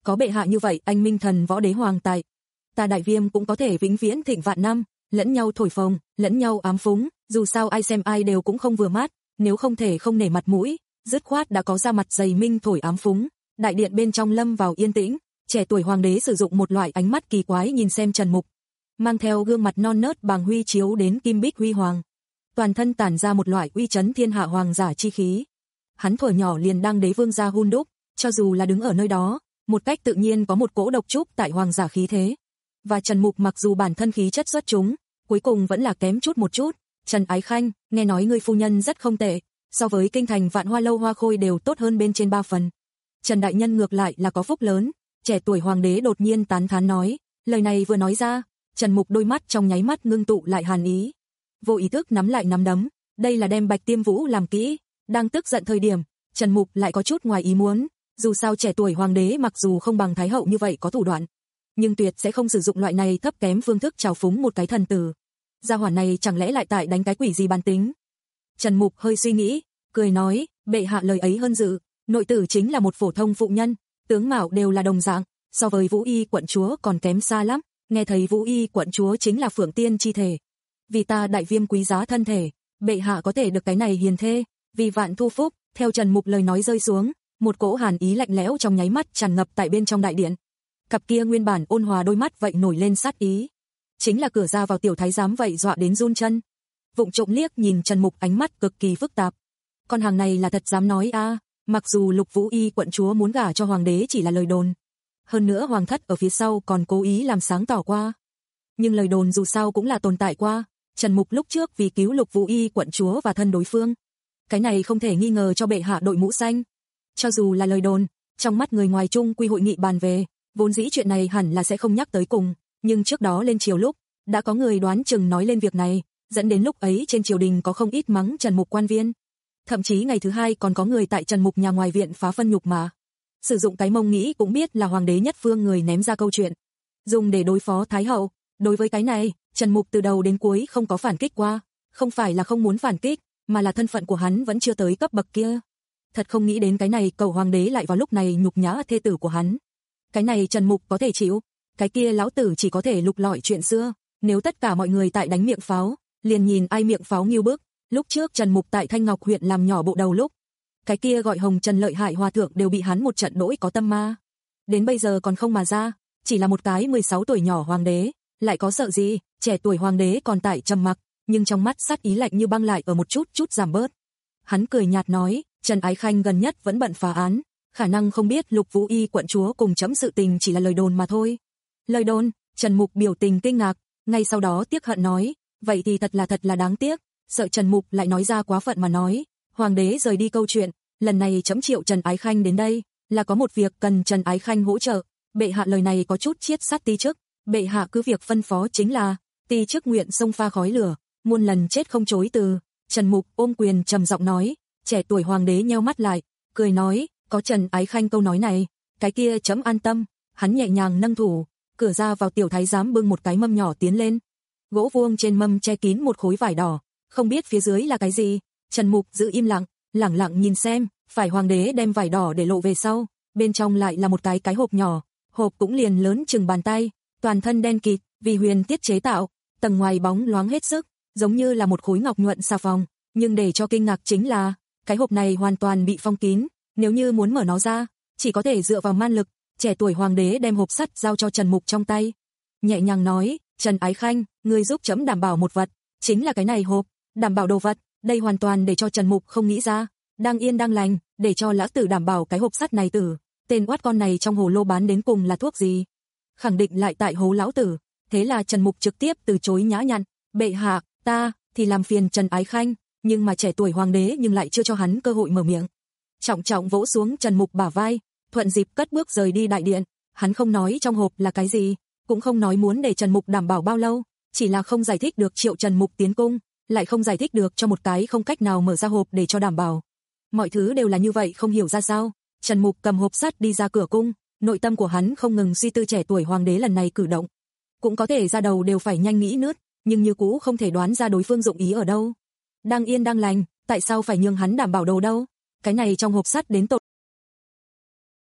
Có bệ hạ như vậy, anh minh thần võ đế hoàng tại. Ta Đại Viêm cũng có thể vĩnh viễn thịnh vạn năm, lẫn nhau thổi phồng, lẫn nhau ám phúng, dù sao ai xem ai đều cũng không vừa mắt, nếu không thể không nể mặt mũi, dứt khoát đã có ra mặt dày minh thổi ám phúng. Đại điện bên trong lâm vào yên tĩnh, trẻ tuổi hoàng đế sử dụng một loại ánh mắt kỳ quái nhìn xem Trần Mục, mang theo gương mặt non nớt bàng huy chiếu đến kim bích huy hoàng, toàn thân tản ra một loại uy chấn thiên hạ hoàng giả chi khí. Hắn thuở nhỏ liền đang đế vương gia hun đúc, cho dù là đứng ở nơi đó, một cách tự nhiên có một cỗ độc trúc tại hoàng giả khí thế. Và Trần Mục mặc dù bản thân khí chất xuất chúng, cuối cùng vẫn là kém chút một chút. Trần Ái Khanh, nghe nói ngươi phu nhân rất không tệ, so với kinh thành Vạn Hoa lâu Hoa Khôi đều tốt hơn bên trên ba phần. Trần đại nhân ngược lại là có phúc lớn, trẻ tuổi hoàng đế đột nhiên tán thán nói, lời này vừa nói ra, Trần Mục đôi mắt trong nháy mắt ngưng tụ lại hàn ý. Vô ý thức nắm lại nắm đấm, đây là đem Bạch Tiêm Vũ làm kỹ, đang tức giận thời điểm, Trần Mục lại có chút ngoài ý muốn, dù sao trẻ tuổi hoàng đế mặc dù không bằng thái hậu như vậy có thủ đoạn, nhưng tuyệt sẽ không sử dụng loại này thấp kém phương thức trào phúng một cái thần tử. Gia hỏa này chẳng lẽ lại tại đánh cái quỷ gì bản tính? Trần Mục hơi suy nghĩ, cười nói, bệ hạ lời ấy hơn dự, nội tử chính là một phổ thông phụ nhân, tướng mạo đều là đồng dạng, so với Vũ Y quận chúa còn kém xa lắm, nghe thấy Vũ Y quận chúa chính là Phượng Tiên chi thể. Vì ta Đại Viêm quý giá thân thể, bệ hạ có thể được cái này hiền thê, vì vạn thu phúc. Theo Trần Mục lời nói rơi xuống, một cỗ hàn ý lạnh lẽo trong nháy mắt tràn ngập tại bên trong đại điện. Cặp kia nguyên bản ôn hòa đôi mắt vậy nổi lên sát ý. Chính là cửa ra vào tiểu thái giám vậy dọa đến run chân. Vụng trộm liếc nhìn Trần Mục ánh mắt cực kỳ phức tạp. Con hàng này là thật dám nói a, à, mặc dù Lục Vũ Y quận chúa muốn gả cho hoàng đế chỉ là lời đồn. Hơn nữa hoàng thất ở phía sau còn cố ý làm sáng tỏ qua. Nhưng lời đồn dù sao cũng là tồn tại qua, Trần Mục lúc trước vì cứu Lục Vũ Y quận chúa và thân đối phương. Cái này không thể nghi ngờ cho bệ hạ đội mũ xanh. Cho dù là lời đồn, trong mắt người ngoài chung quy hội nghị bàn về, vốn dĩ chuyện này hẳn là sẽ không nhắc tới cùng, nhưng trước đó lên triều lúc, đã có người đoán chừng nói lên việc này, dẫn đến lúc ấy trên triều đình có không ít mắng Trần Mục quan viên. Thậm chí ngày thứ hai còn có người tại Trần Mục nhà ngoài viện phá phân nhục mà. Sử dụng cái mông nghĩ cũng biết là hoàng đế nhất phương người ném ra câu chuyện. Dùng để đối phó Thái hậu, đối với cái này, Trần Mục từ đầu đến cuối không có phản kích qua, không phải là không muốn phản kích, mà là thân phận của hắn vẫn chưa tới cấp bậc kia. Thật không nghĩ đến cái này cầu hoàng đế lại vào lúc này nhục nhã thê tử của hắn. Cái này Trần Mục có thể chịu, cái kia lão tử chỉ có thể lục lọi chuyện xưa, nếu tất cả mọi người tại đánh miệng pháo, liền nhìn ai miệng pháo nghiêu bức. Lúc trước Trần Mục tại Thanh Ngọc huyện làm nhỏ bộ đầu lúc, cái kia gọi Hồng Trần lợi hại hòa thượng đều bị hắn một trận đỗi có tâm ma. Đến bây giờ còn không mà ra, chỉ là một cái mười sáu tuổi nhỏ hoàng đế, lại có sợ gì, trẻ tuổi hoàng đế còn tại trầm mặc, nhưng trong mắt sát ý lạnh như băng lại ở một chút chút giảm bớt. Hắn cười nhạt nói, Trần Ái Khanh gần nhất vẫn bận phá án, khả năng không biết Lục Vũ Y quận chúa cùng chấm sự tình chỉ là lời đồn mà thôi. Lời đồn? Trần Mục biểu tình kinh ngạc, ngay sau đó tiếc hận nói, vậy thì thật là thật là đáng tiếc, sợ Trần Mục lại nói ra quá phận mà nói, hoàng đế rời đi câu chuyện, lần này chấm triệu Trần Ái Khanh đến đây, là có một việc cần Trần Ái Khanh hỗ trợ, bệ hạ lời này có chút chiết sát ti chức, bệ hạ cứ việc phân phó chính là, ti chức nguyện xông pha khói lửa, muôn lần chết không chối từ. Trần Mục ôm quyền trầm giọng nói, trẻ tuổi hoàng đế nheo mắt lại, cười nói, có Trần Ái Khanh câu nói này, cái kia chấm an tâm. Hắn nhẹ nhàng nâng thủ, cửa ra vào tiểu thái giám bưng một cái mâm nhỏ tiến lên, gỗ vuông trên mâm che kín một khối vải đỏ, không biết phía dưới là cái gì. Trần Mục giữ im lặng, lẳng lặng nhìn xem, phải hoàng đế đem vải đỏ để lộ về sau, bên trong lại là một cái cái hộp nhỏ, hộp cũng liền lớn chừng bàn tay, toàn thân đen kịt, vì huyền tiết chế tạo, tầng ngoài bóng loáng hết sức, giống như là một khối ngọc nhuận xà phòng, nhưng để cho kinh ngạc chính là, cái hộp này hoàn toàn bị phong kín, nếu như muốn mở nó ra, chỉ có thể dựa vào man lực. Trẻ tuổi hoàng đế đem hộp sắt giao cho Trần Mục trong tay, nhẹ nhàng nói, Trần Ái Khanh, ngươi giúp chấm đảm bảo một vật, chính là cái này hộp, đảm bảo đồ vật, đây hoàn toàn để cho Trần Mục không nghĩ ra, đang yên đang lành, để cho lão tử đảm bảo cái hộp sắt này tử, tên oát con này trong hồ lô bán đến cùng là thuốc gì, khẳng định lại tại hố lão tử. Thế là Trần Mục trực tiếp từ chối nhã nhặn, bệ hạ, ta thì làm phiền Trần Ái Khanh, nhưng mà trẻ tuổi hoàng đế nhưng lại chưa cho hắn cơ hội mở miệng, trọng trọng vỗ xuống Trần Mục bả vai, thuận dịp cất bước rời đi đại điện. Hắn không nói trong hộp là cái gì, cũng không nói muốn để Trần Mục đảm bảo bao lâu, chỉ là không giải thích được triệu Trần Mục tiến cung, lại không giải thích được cho một cái không cách nào mở ra hộp để cho đảm bảo. Mọi thứ đều là như vậy, không hiểu ra sao. Trần Mục cầm hộp sắt đi ra cửa cung, nội tâm của hắn không ngừng suy tư trẻ tuổi hoàng đế lần này cử động, cũng có thể ra đầu đều phải nhanh nghĩ nướt, nhưng như cũ không thể đoán ra đối phương dụng ý ở đâu. Đang yên đang lành, tại sao phải nhường hắn đảm bảo đồ đâu? Cái này trong hộp sắt đến tột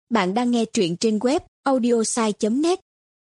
Bạn đang nghe truyện trên web audiosai chấm net.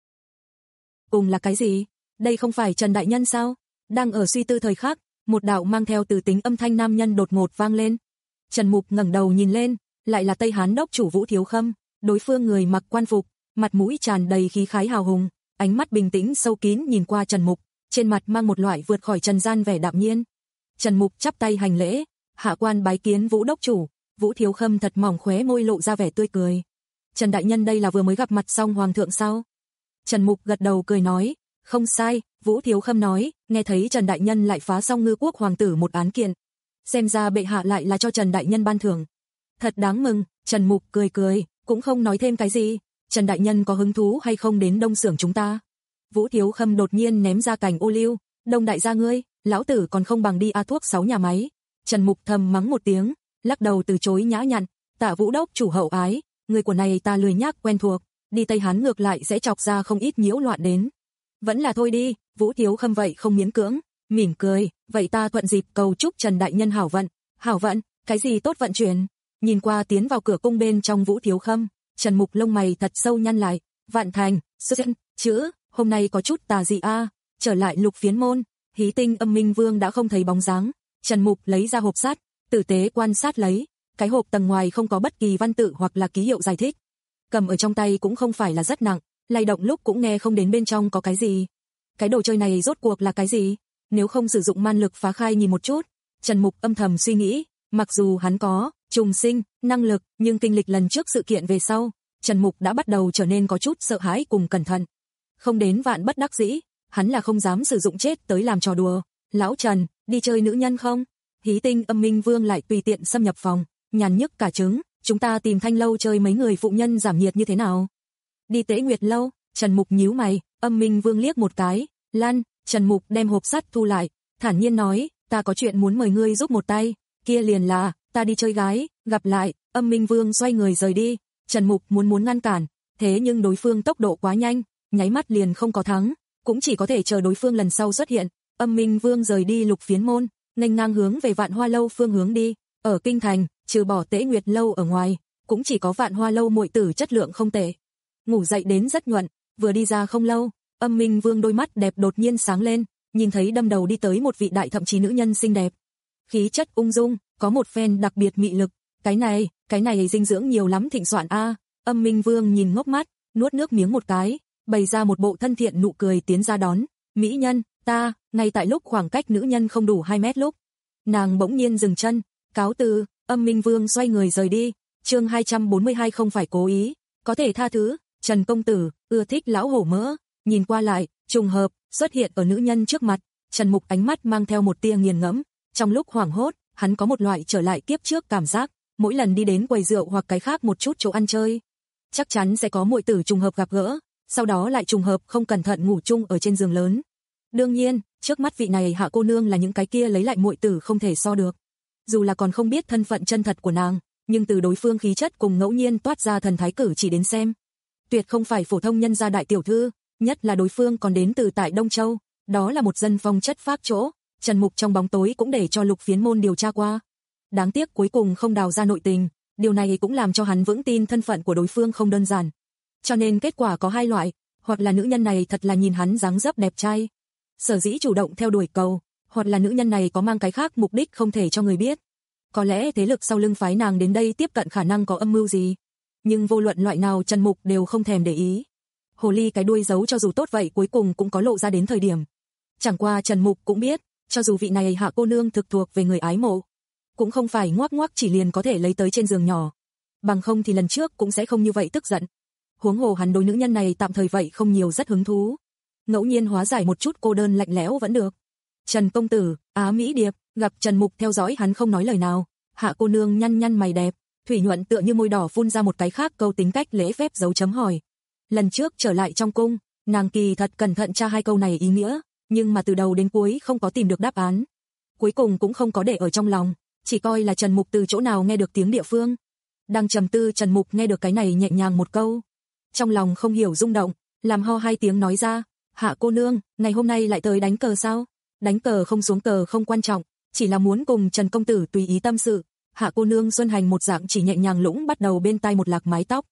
Cùng là cái gì? Đây không phải Trần Đại Nhân sao? Đang ở suy tư thời khắc, một đạo mang theo từ tính âm thanh nam nhân đột ngột vang lên. Trần Mục ngẩng đầu nhìn lên, lại là Tây Hán đốc chủ Vũ Thiếu Khâm, đối phương người mặc quan phục, mặt mũi tràn đầy khí khái hào hùng, ánh mắt bình tĩnh sâu kín nhìn qua Trần Mục, trên mặt mang một loại vượt khỏi trần gian vẻ đạm nhiên. Trần Mục chắp tay hành lễ, hạ quan bái kiến Vũ đốc chủ. Vũ Thiếu Khâm thật mỏng khóe môi lộ ra vẻ tươi cười. Trần Đại Nhân đây là vừa mới gặp mặt xong Hoàng thượng sao? Trần Mục gật đầu cười nói, không sai. Vũ Thiếu Khâm nói, nghe thấy Trần Đại Nhân lại phá xong Ngư Quốc Hoàng tử một án kiện. Xem ra bệ hạ lại là cho Trần Đại Nhân ban thưởng. Thật đáng mừng. Trần Mục cười cười, cũng không nói thêm cái gì. Trần Đại Nhân có hứng thú hay không đến Đông Xưởng chúng ta? Vũ Thiếu Khâm đột nhiên ném ra cành ô liu, Đông đại gia ngươi, lão tử còn không bằng đi a thuốc sáu nhà máy. Trần Mục thầm mắng một tiếng, lắc đầu từ chối nhã nhặn, Tạ Vũ đốc chủ hậu ái, người của này ta lười nhác quen thuộc, đi Tây Hán ngược lại sẽ chọc ra không ít nhiễu loạn đến. Vẫn là thôi đi. Vũ Thiếu Khâm vậy không miễn cưỡng, mỉm cười, vậy ta thuận dịp cầu chúc Trần Đại Nhân hảo vận. Hảo vận? Cái gì tốt vận chuyển? Nhìn qua tiến vào cửa cung bên trong Vũ Thiếu Khâm, Trần Mục lông mày thật sâu nhăn lại, Vạn Thành, xuất hiện, chữ, hôm nay có chút tà dị a. Trở lại Lục Phiến môn, Hí Tinh Âm Minh Vương đã không thấy bóng dáng. Trần Mục lấy ra hộp sắt, tử tế quan sát lấy, cái hộp tầng ngoài không có bất kỳ văn tự hoặc là ký hiệu giải thích. Cầm ở trong tay cũng không phải là rất nặng, lay động lúc cũng nghe không đến bên trong có cái gì. Cái đồ chơi này rốt cuộc là cái gì? Nếu không sử dụng man lực phá khai nhìn một chút. Trần Mục âm thầm suy nghĩ, mặc dù hắn có trùng sinh năng lực, nhưng kinh lịch lần trước sự kiện về sau, Trần Mục đã bắt đầu trở nên có chút sợ hãi cùng cẩn thận. Không đến vạn bất đắc dĩ, hắn là không dám sử dụng chết tới làm trò đùa. Lão Trần, đi chơi nữ nhân không? Hí Tinh Âm Minh Vương lại tùy tiện xâm nhập phòng, nhàn nhức cả trứng, chúng ta tìm Thanh lâu chơi mấy người phụ nhân giảm nhiệt như thế nào? Đi Tế Nguyệt lâu. Trần Mục nhíu mày, Âm Minh Vương liếc một cái, lăn. Trần Mục đem hộp sắt thu lại, thản nhiên nói, ta có chuyện muốn mời ngươi giúp một tay, kia liền là, ta đi chơi gái, gặp lại. Âm Minh Vương xoay người rời đi. Trần Mục muốn muốn ngăn cản, thế nhưng đối phương tốc độ quá nhanh, nháy mắt liền không có thắng, cũng chỉ có thể chờ đối phương lần sau xuất hiện. Âm Minh Vương rời đi Lục Phiến môn, nghênh ngang hướng về Vạn Hoa lâu phương hướng đi. Ở kinh thành, trừ bỏ Tế Nguyệt lâu ở ngoài, cũng chỉ có Vạn Hoa lâu muội tử chất lượng không tệ. Ngủ dậy đến rất nhuận, vừa đi ra không lâu, Âm Minh Vương đôi mắt đẹp đột nhiên sáng lên, nhìn thấy đâm đầu đi tới một vị đại thậm chí nữ nhân xinh đẹp. Khí chất ung dung, có một phen đặc biệt mị lực, cái này, cái này dinh dưỡng nhiều lắm thịnh soạn a. Âm Minh Vương nhìn ngốc mắt, nuốt nước miếng một cái, bày ra một bộ thân thiện nụ cười tiến ra đón, mỹ nhân, ta. Ngay tại lúc khoảng cách nữ nhân không đủ hai mét lúc, nàng bỗng nhiên dừng chân, cáo từ. Âm Minh Vương xoay người rời đi. Chương hai trăm bốn mươi hai không phải cố ý, có thể tha thứ. Trần công tử, ưa thích lão hổ mỡ, nhìn qua lại, trùng hợp, xuất hiện ở nữ nhân trước mặt. Trần Mục ánh mắt mang theo một tia nghiền ngẫm, trong lúc hoảng hốt, hắn có một loại trở lại kiếp trước cảm giác, mỗi lần đi đến quầy rượu hoặc cái khác một chút chỗ ăn chơi, chắc chắn sẽ có muội tử trùng hợp gặp gỡ, sau đó lại trùng hợp không cẩn thận ngủ chung ở trên giường lớn. Đương nhiên, trước mắt vị này hạ cô nương là những cái kia lấy lại muội tử không thể so được. Dù là còn không biết thân phận chân thật của nàng, nhưng từ đối phương khí chất cùng ngẫu nhiên toát ra thần thái cử chỉ đến xem, tuyệt không phải phổ thông nhân gia đại tiểu thư, nhất là đối phương còn đến từ tại Đông Châu, đó là một dân phong chất phác chỗ. Trần Mục trong bóng tối cũng để cho Lục Phiến môn điều tra qua. Đáng tiếc cuối cùng không đào ra nội tình, điều này cũng làm cho hắn vững tin thân phận của đối phương không đơn giản. Cho nên kết quả có hai loại, hoặc là nữ nhân này thật là nhìn hắn dáng dấp đẹp trai, sở dĩ chủ động theo đuổi cầu, hoặc là nữ nhân này có mang cái khác mục đích không thể cho người biết. Có lẽ thế lực sau lưng phái nàng đến đây tiếp cận khả năng có âm mưu gì, nhưng vô luận loại nào Trần Mục đều không thèm để ý. Hồ ly cái đuôi giấu cho dù tốt vậy cuối cùng cũng có lộ ra đến thời điểm. Chẳng qua Trần Mục cũng biết, cho dù vị này hạ cô nương thực thuộc về người ái mộ, cũng không phải ngoác ngoác chỉ liền có thể lấy tới trên giường nhỏ, bằng không thì lần trước cũng sẽ không như vậy tức giận. Huống hồ hắn đối nữ nhân này tạm thời vậy không nhiều rất hứng thú, ngẫu nhiên hóa giải một chút cô đơn lạnh lẽo vẫn được. Trần công tử, Á Mỹ Điệp, gặp Trần Mục theo dõi hắn không nói lời nào, hạ cô nương nhăn nhăn mày đẹp, thủy nhuận tựa như môi đỏ phun ra một cái khác câu tính cách lễ phép dấu chấm hỏi. Lần trước trở lại trong cung, nàng kỳ thật cẩn thận tra hai câu này ý nghĩa, nhưng mà từ đầu đến cuối không có tìm được đáp án. Cuối cùng cũng không có để ở trong lòng, chỉ coi là Trần Mục từ chỗ nào nghe được tiếng địa phương. Đang trầm tư Trần Mục nghe được cái này nhẹ nhàng một câu, trong lòng không hiểu rung động, làm ho hai tiếng nói ra, hạ cô nương, ngày hôm nay lại tới đánh cờ sao? Đánh cờ không xuống cờ không quan trọng, chỉ là muốn cùng Trần công tử tùy ý tâm sự. Hạ cô nương Xuân Hành một dạng chỉ nhẹ nhàng lũng bắt đầu bên tai một lạc mái tóc,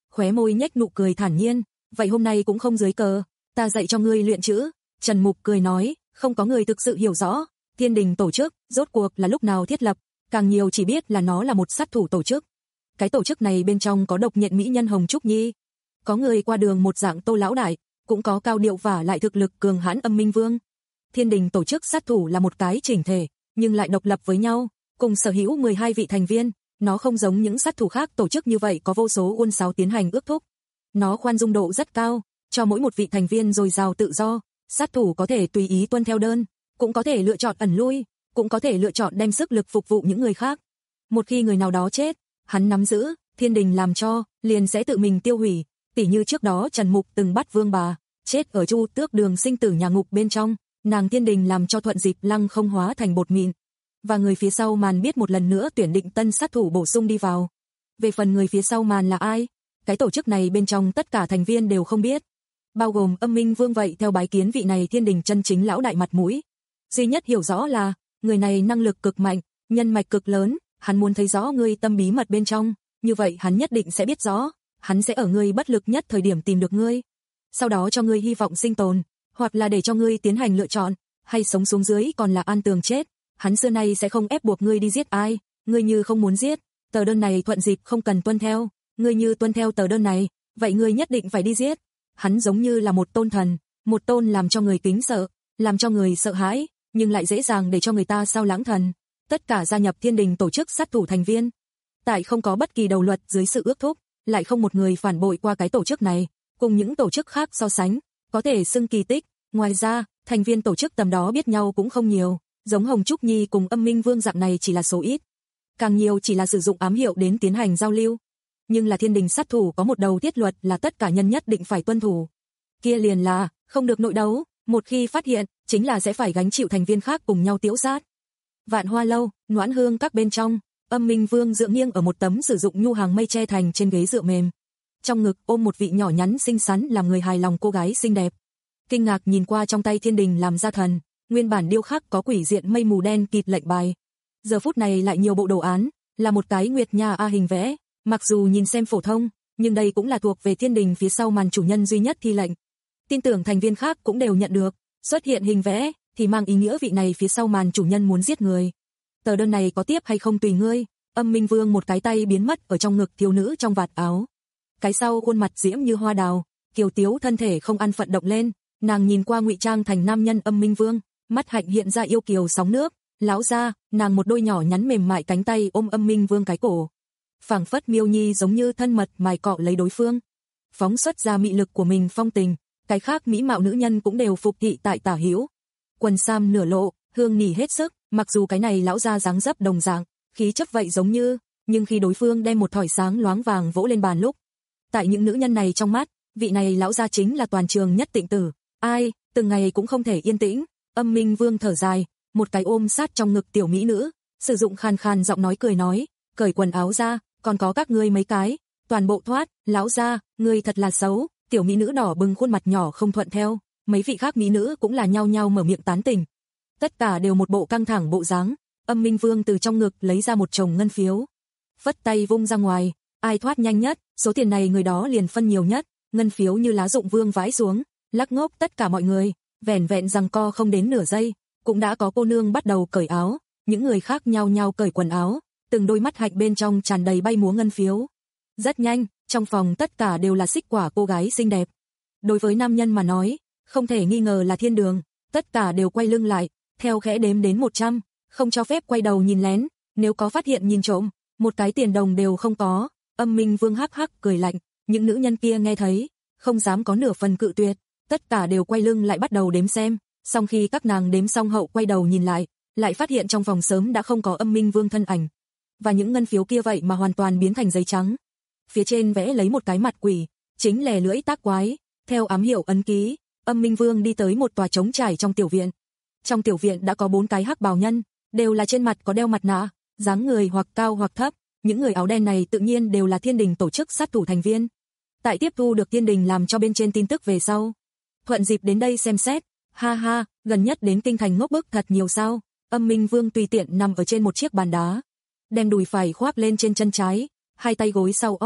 khóe môi nhếch nụ cười thản nhiên, vậy hôm nay cũng không dưới cờ, ta dạy cho ngươi luyện chữ. Trần Mục cười nói, không có người thực sự hiểu rõ, Thiên Đình tổ chức, rốt cuộc là lúc nào thiết lập, càng nhiều chỉ biết là nó là một sát thủ tổ chức. Cái tổ chức này bên trong có độc nhện mỹ nhân Hồng Trúc Nhi, có người qua đường một dạng Tô lão đại, cũng có cao điệu và lại thực lực cường hãn Âm Minh Vương. Thiên Đình tổ chức sát thủ là một cái chỉnh thể, nhưng lại độc lập với nhau, cùng sở hữu mười hai vị thành viên, nó không giống những sát thủ khác tổ chức như vậy có vô số quân sáo tiến hành ước thúc. Nó khoan dung độ rất cao, cho mỗi một vị thành viên dồi dào tự do, sát thủ có thể tùy ý tuân theo đơn, cũng có thể lựa chọn ẩn lui, cũng có thể lựa chọn đem sức lực phục vụ những người khác. Một khi người nào đó chết, hắn nắm giữ, Thiên Đình làm cho, liền sẽ tự mình tiêu hủy, tỉ như trước đó Trần Mục từng bắt Vương Bà, chết ở Chu Tước Đường sinh tử nhà ngục bên trong, nàng Thiên Đình làm cho thuận dịp lăng không hóa thành bột mịn. Và người phía sau màn biết một lần nữa tuyển định tân sát thủ bổ sung đi vào. Về phần người phía sau màn là ai, cái tổ chức này bên trong tất cả thành viên đều không biết, bao gồm Âm Minh Vương vậy theo bái kiến vị này Thiên Đình chân chính lão đại mặt mũi. Duy nhất hiểu rõ là, người này năng lực cực mạnh, nhân mạch cực lớn, hắn muốn thấy rõ ngươi tâm bí mật bên trong, như vậy hắn nhất định sẽ biết rõ, hắn sẽ ở ngươi bất lực nhất thời điểm tìm được ngươi. Sau đó cho ngươi hy vọng sinh tồn, hoặc là để cho ngươi tiến hành lựa chọn, hay sống xuống dưới còn là an tường chết. Hắn xưa nay sẽ không ép buộc ngươi đi giết ai, ngươi như không muốn giết, tờ đơn này thuận dịp không cần tuân theo, ngươi như tuân theo tờ đơn này, vậy ngươi nhất định phải đi giết. Hắn giống như là một tôn thần, một tôn làm cho người kính sợ, làm cho người sợ hãi, nhưng lại dễ dàng để cho người ta sao lãng thần. Tất cả gia nhập Thiên Đình tổ chức sát thủ thành viên, tại không có bất kỳ đầu luật dưới sự ước thúc, lại không một người phản bội qua cái tổ chức này, cùng những tổ chức khác so sánh, có thể xưng kỳ tích. Ngoài ra, thành viên tổ chức tầm đó biết nhau cũng không nhiều, giống Hồng Trúc Nhi cùng Âm Minh Vương dạng này chỉ là số ít, càng nhiều chỉ là sử dụng ám hiệu đến tiến hành giao lưu. Nhưng là Thiên Đình sát thủ có một đầu thiết luật là tất cả nhân nhất định phải tuân thủ. Kia liền là, không được nội đấu, một khi phát hiện, chính là sẽ phải gánh chịu thành viên khác cùng nhau tiễu sát. Vạn Hoa lâu, Noãn Hương các bên trong, Âm Minh Vương dựa nghiêng ở một tấm sử dụng nhu hàng mây che thành trên ghế dựa mềm. Trong ngực ôm một vị nhỏ nhắn xinh xắn làm người hài lòng cô gái xinh đẹp. Kinh ngạc nhìn qua trong tay Thiên Đình làm ra thần, nguyên bản điêu khắc có quỷ diện mây mù đen kịt lệnh bài. Giờ phút này lại nhiều bộ đồ án, là một cái Nguyệt Nha A hình vẽ, mặc dù nhìn xem phổ thông, nhưng đây cũng là thuộc về Thiên Đình phía sau màn chủ nhân duy nhất thi lệnh. Tin tưởng thành viên khác cũng đều nhận được, xuất hiện hình vẽ thì mang ý nghĩa vị này phía sau màn chủ nhân muốn giết người. Tờ đơn này có tiếp hay không tùy ngươi. Âm Minh Vương một cái tay biến mất ở trong ngực thiếu nữ trong vạt áo. Cái sau khuôn mặt diễm như hoa đào, kiều tiếu thân thể không ăn phận động lên, nàng nhìn qua ngụy trang thành nam nhân Âm Minh Vương, mắt hạnh hiện ra yêu kiều sóng nước, lão ra, nàng một đôi nhỏ nhắn mềm mại cánh tay ôm Âm Minh Vương cái cổ. Phảng phất miêu nhi giống như thân mật mài cọ lấy đối phương. Phóng xuất ra mị lực của mình phong tình, cái khác mỹ mạo nữ nhân cũng đều phục thị tại tả hữu. Quần sam nửa lộ, hương nỉ hết sức, mặc dù cái này lão ra dáng dấp đồng dạng, khí chất vậy giống như, nhưng khi đối phương đem một thỏi sáng loáng vàng vỗ lên bàn lúc, tại những nữ nhân này trong mắt, vị này lão gia chính là toàn trường nhất tịnh tử, ai, từng ngày cũng không thể yên tĩnh. Âm Minh Vương thở dài, một cái ôm sát trong ngực tiểu mỹ nữ, sử dụng khàn khàn giọng nói cười nói, cởi quần áo ra, còn có các ngươi mấy cái, toàn bộ thoát, lão gia, ngươi thật là xấu. Tiểu mỹ nữ đỏ bừng khuôn mặt nhỏ không thuận theo, mấy vị khác mỹ nữ cũng là nhao nhao mở miệng tán tỉnh. Tất cả đều một bộ căng thẳng bộ dáng. Âm Minh Vương từ trong ngực lấy ra một chồng ngân phiếu, phất tay vung ra ngoài, ai thoát nhanh nhất, số tiền này người đó liền phân nhiều nhất. Ngân phiếu như lá rụng vương vãi xuống, lắc ngốc tất cả mọi người, vẻn vẹn giằng co không đến nửa giây, cũng đã có cô nương bắt đầu cởi áo, những người khác nhao nhao cởi quần áo, từng đôi mắt hạnh bên trong tràn đầy bay múa ngân phiếu. Rất nhanh, trong phòng tất cả đều là xích quả cô gái xinh đẹp. Đối với nam nhân mà nói, không thể nghi ngờ là thiên đường, tất cả đều quay lưng lại, theo khẽ đếm đến một trăm, không cho phép quay đầu nhìn lén, nếu có phát hiện nhìn trộm, một cái tiền đồng đều không có. Âm Minh Vương hắc hắc cười lạnh, những nữ nhân kia nghe thấy, không dám có nửa phần cự tuyệt, tất cả đều quay lưng lại bắt đầu đếm xem, sau khi các nàng đếm xong hậu quay đầu nhìn lại, lại phát hiện trong phòng sớm đã không có Âm Minh Vương thân ảnh, và những ngân phiếu kia vậy mà hoàn toàn biến thành giấy trắng. Phía trên vẽ lấy một cái mặt quỷ, chính lè lưỡi tác quái, theo ám hiệu ấn ký, Âm Minh Vương đi tới một tòa trống trải trong tiểu viện. Trong tiểu viện đã có bốn cái hắc bào nhân, đều là trên mặt có đeo mặt nạ, dáng người hoặc cao hoặc thấp, những người áo đen này tự nhiên đều là Thiên Đình tổ chức sát thủ thành viên. Tại tiếp thu được Thiên Đình làm cho bên trên tin tức về sau, thuận dịp đến đây xem xét, ha ha, gần nhất đến kinh thành ngốc bức thật nhiều sao. Âm Minh Vương tùy tiện nằm ở trên một chiếc bàn đá, đem đùi phải khoác lên trên chân trái, hai tay gối sau ót,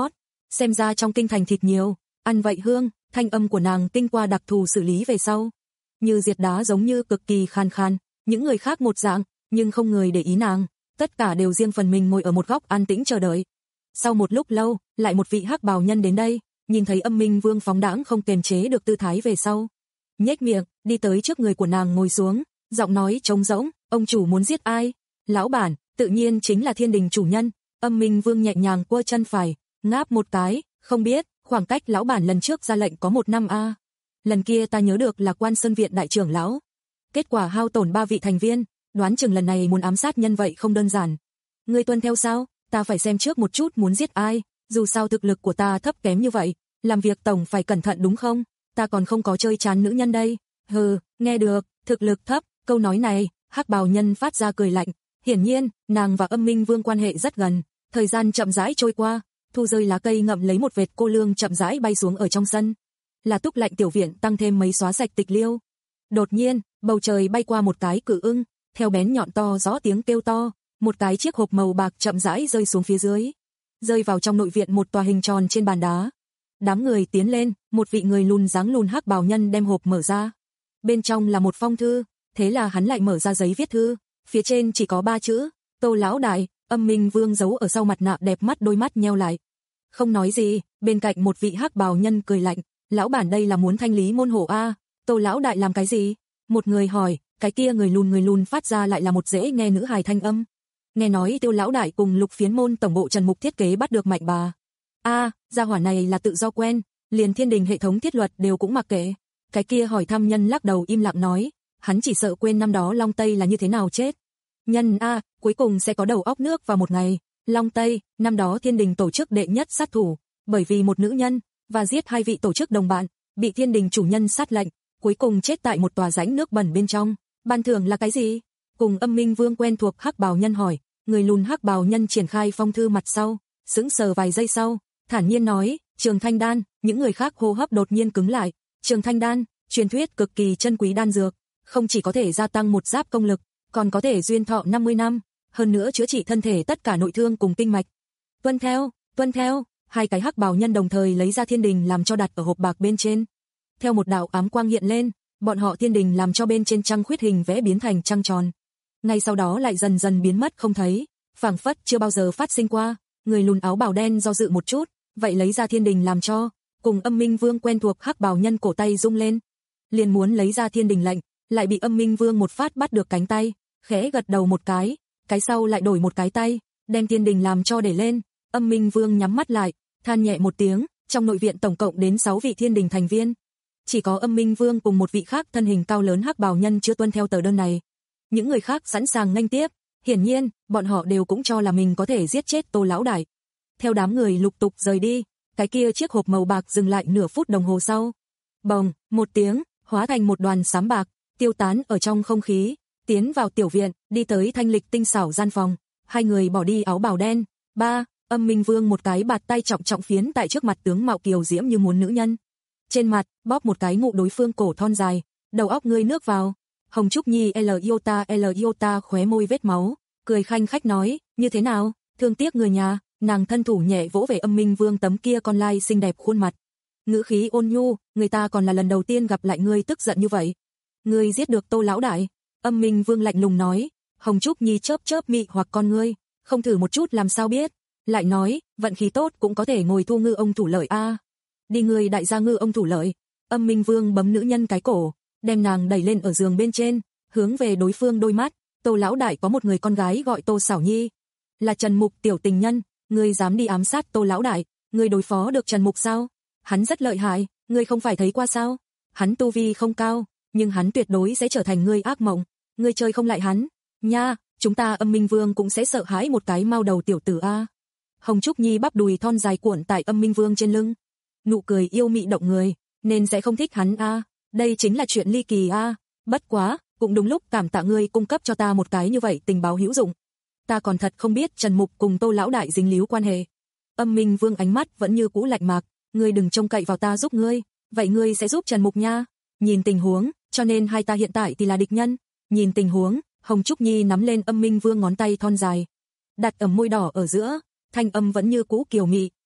xem ra trong kinh thành thịt nhiều, ăn vậy hương, thanh âm của nàng kinh qua đặc thù xử lý về sau. Như diệt đá giống như cực kỳ khan khan, những người khác một dạng, nhưng không người để ý nàng, tất cả đều riêng phần mình ngồi ở một góc an tĩnh chờ đợi. Sau một lúc lâu, lại một vị hắc bào nhân đến đây, nhìn thấy Âm Minh Vương phóng đãng không kiềm chế được tư thái về sau. Nhếch miệng, đi tới trước người của nàng ngồi xuống, giọng nói trống rỗng, ông chủ muốn giết ai? Lão bản, tự nhiên chính là Thiên Đình chủ nhân. Âm Minh Vương nhẹ nhàng quơ chân phải, ngáp một cái, không biết, khoảng cách lão bản lần trước ra lệnh có một năm a. À. Lần kia ta nhớ được là Quan Sơn Viện đại trưởng lão. Kết quả hao tổn ba vị thành viên, đoán chừng lần này muốn ám sát nhân vậy không đơn giản. Ngươi tuân theo sao? Ta phải xem trước một chút muốn giết ai, dù sao thực lực của ta thấp kém như vậy, làm việc tổng phải cẩn thận đúng không? Ta còn không có chơi chán nữ nhân đây. Hừ, nghe được, thực lực thấp, câu nói này, hắc bào nhân phát ra cười lạnh. Hiển nhiên, nàng và Âm Minh Vương quan hệ rất gần. Thời gian chậm rãi trôi qua, thu rơi lá cây ngậm lấy một vệt cô lương chậm rãi bay xuống ở trong sân. Là Túc Lạnh tiểu viện tăng thêm mấy xóa sạch tịch liêu. Đột nhiên, bầu trời bay qua một cái cự ưng, theo bén nhọn to rõ tiếng kêu to, một cái chiếc hộp màu bạc chậm rãi rơi xuống phía dưới, rơi vào trong nội viện một tòa hình tròn trên bàn đá. Đám người tiến lên, một vị người lùn dáng lùn hắc bào nhân đem hộp mở ra. Bên trong là một phong thư, thế là hắn lại mở ra giấy viết thư, phía trên chỉ có ba chữ, Tô lão đại. Âm Minh Vương giấu ở sau mặt nạ đẹp mắt đôi mắt nheo lại. Không nói gì, bên cạnh một vị hắc bào nhân cười lạnh, lão bản đây là muốn thanh lý môn hộ a. Tô lão đại làm cái gì? Một người hỏi, cái kia người lùn người lùn phát ra lại là một dễ nghe nữ hài thanh âm. Nghe nói Tiêu lão đại cùng Lục Phiến môn tổng bộ Trần Mục thiết kế bắt được mạnh bà. A, gia hỏa này là tự do quen, liền Thiên Đình hệ thống thiết luật đều cũng mặc kệ. Cái kia hỏi thăm nhân lắc đầu im lặng nói, hắn chỉ sợ quên năm đó Long Tây là như thế nào chết. Nhân a, cuối cùng sẽ có đầu óc nước vào một ngày. Long Tây, năm đó Thiên Đình tổ chức đệ nhất sát thủ, bởi vì một nữ nhân và giết hai vị tổ chức đồng bạn, bị Thiên Đình chủ nhân sát lệnh, cuối cùng chết tại một tòa rãnh nước bẩn bên trong. Ban thưởng là cái gì? Cùng Âm Minh Vương quen thuộc hắc bào nhân hỏi, người lùn hắc bào nhân triển khai phong thư mặt sau, sững sờ vài giây sau, thản nhiên nói, Trường Thanh đan. Những người khác hô hấp đột nhiên cứng lại. Trường Thanh đan, truyền thuyết cực kỳ chân quý đan dược, không chỉ có thể gia tăng một giáp công lực, còn có thể duyên thọ năm mươi năm, hơn nữa chữa trị thân thể tất cả nội thương cùng kinh mạch. Tuân theo, tuân theo, hai cái hắc bào nhân đồng thời lấy ra Thiên Đình làm cho đặt ở hộp bạc bên trên. Theo một đạo ám quang hiện lên, bọn họ Thiên Đình làm cho bên trên trăng khuyết hình vẽ biến thành trăng tròn. Ngay sau đó lại dần dần biến mất không thấy, phảng phất chưa bao giờ phát sinh qua. Người lùn áo bào đen do dự một chút, vậy lấy ra Thiên Đình làm cho, cùng Âm Minh Vương quen thuộc hắc bào nhân cổ tay rung lên, liền muốn lấy ra Thiên Đình lệnh, lại bị Âm Minh Vương một phát bắt được cánh tay, khẽ gật đầu một cái, cái sau lại đổi một cái tay, đem Thiên Đình làm cho để lên. Âm Minh Vương nhắm mắt lại, than nhẹ một tiếng, trong nội viện tổng cộng đến sáu vị Thiên Đình thành viên. Chỉ có Âm Minh Vương cùng một vị khác thân hình cao lớn hắc bào nhân chưa tuân theo tờ đơn này. Những người khác sẵn sàng nghênh tiếp, hiển nhiên, bọn họ đều cũng cho là mình có thể giết chết Tô lão đại. Theo đám người lục tục rời đi, cái kia chiếc hộp màu bạc dừng lại nửa phút đồng hồ sau. Bồng, một tiếng, hóa thành một đoàn xám bạc, tiêu tán ở trong không khí, tiến vào tiểu viện, đi tới thanh lịch tinh xảo gian phòng. Hai người bỏ đi áo bào đen. Ba, Âm Minh Vương một cái bạt tay trọng trọng phiến tại trước mặt tướng mạo kiều diễm như muốn nữ nhân. Trên mặt, bóp một cái mụ đối phương cổ thon dài, đầu óc ngươi nước vào. Hồng Trúc Nhi L Iota L Iota khóe môi vết máu, cười khanh khách nói, như thế nào, thương tiếc người nhà. Nàng thân thủ nhẹ vỗ về Âm Minh Vương tấm kia con lai xinh đẹp khuôn mặt. Ngữ khí ôn nhu, người ta còn là lần đầu tiên gặp lại ngươi tức giận như vậy. Ngươi giết được Tô lão đại. Âm Minh Vương lạnh lùng nói. Hồng Trúc Nhi chớp chớp mị hoặc con ngươi, không thử một chút làm sao biết. Lại nói, vận khí tốt cũng có thể ngồi thu ngư ông thủ lợi a. À. Đi ngươi đại gia ngư ông thủ lợi. Âm Minh Vương bấm nữ nhân cái cổ, đem nàng đẩy lên ở giường bên trên, hướng về đối phương đôi mắt. Tô lão đại có một người con gái gọi Tô Xảo Nhi, là Trần Mục tiểu tình nhân. Ngươi dám đi ám sát Tô lão đại, ngươi đối phó được Trần Mục sao? Hắn rất lợi hại, ngươi không phải thấy qua sao? Hắn tu vi không cao, nhưng hắn tuyệt đối sẽ trở thành ngươi ác mộng. Ngươi chơi không lại hắn, nha, chúng ta Âm Minh Vương cũng sẽ sợ hãi một cái mau đầu tiểu tử a. Hồng Trúc Nhi bắp đùi thon dài cuộn tại Âm Minh Vương trên lưng, nụ cười yêu mị động người, nên sẽ không thích hắn a. Đây chính là chuyện ly kỳ a. Bất quá, cũng đúng lúc cảm tạ ngươi cung cấp cho ta một cái như vậy tình báo hữu dụng. Ta còn thật không biết Trần Mục cùng Tô lão đại dính líu quan hệ. Âm Minh Vương ánh mắt vẫn như cũ lạnh mạc, ngươi đừng trông cậy vào ta giúp ngươi, vậy ngươi sẽ giúp Trần Mục nha. Nhìn tình huống, cho nên hai ta hiện tại thì là địch nhân. Nhìn tình huống, Hồng Trúc Nhi nắm lên Âm Minh Vương ngón tay thon dài, đặt ở môi đỏ ở giữa, thanh âm vẫn như cũ kiều mị,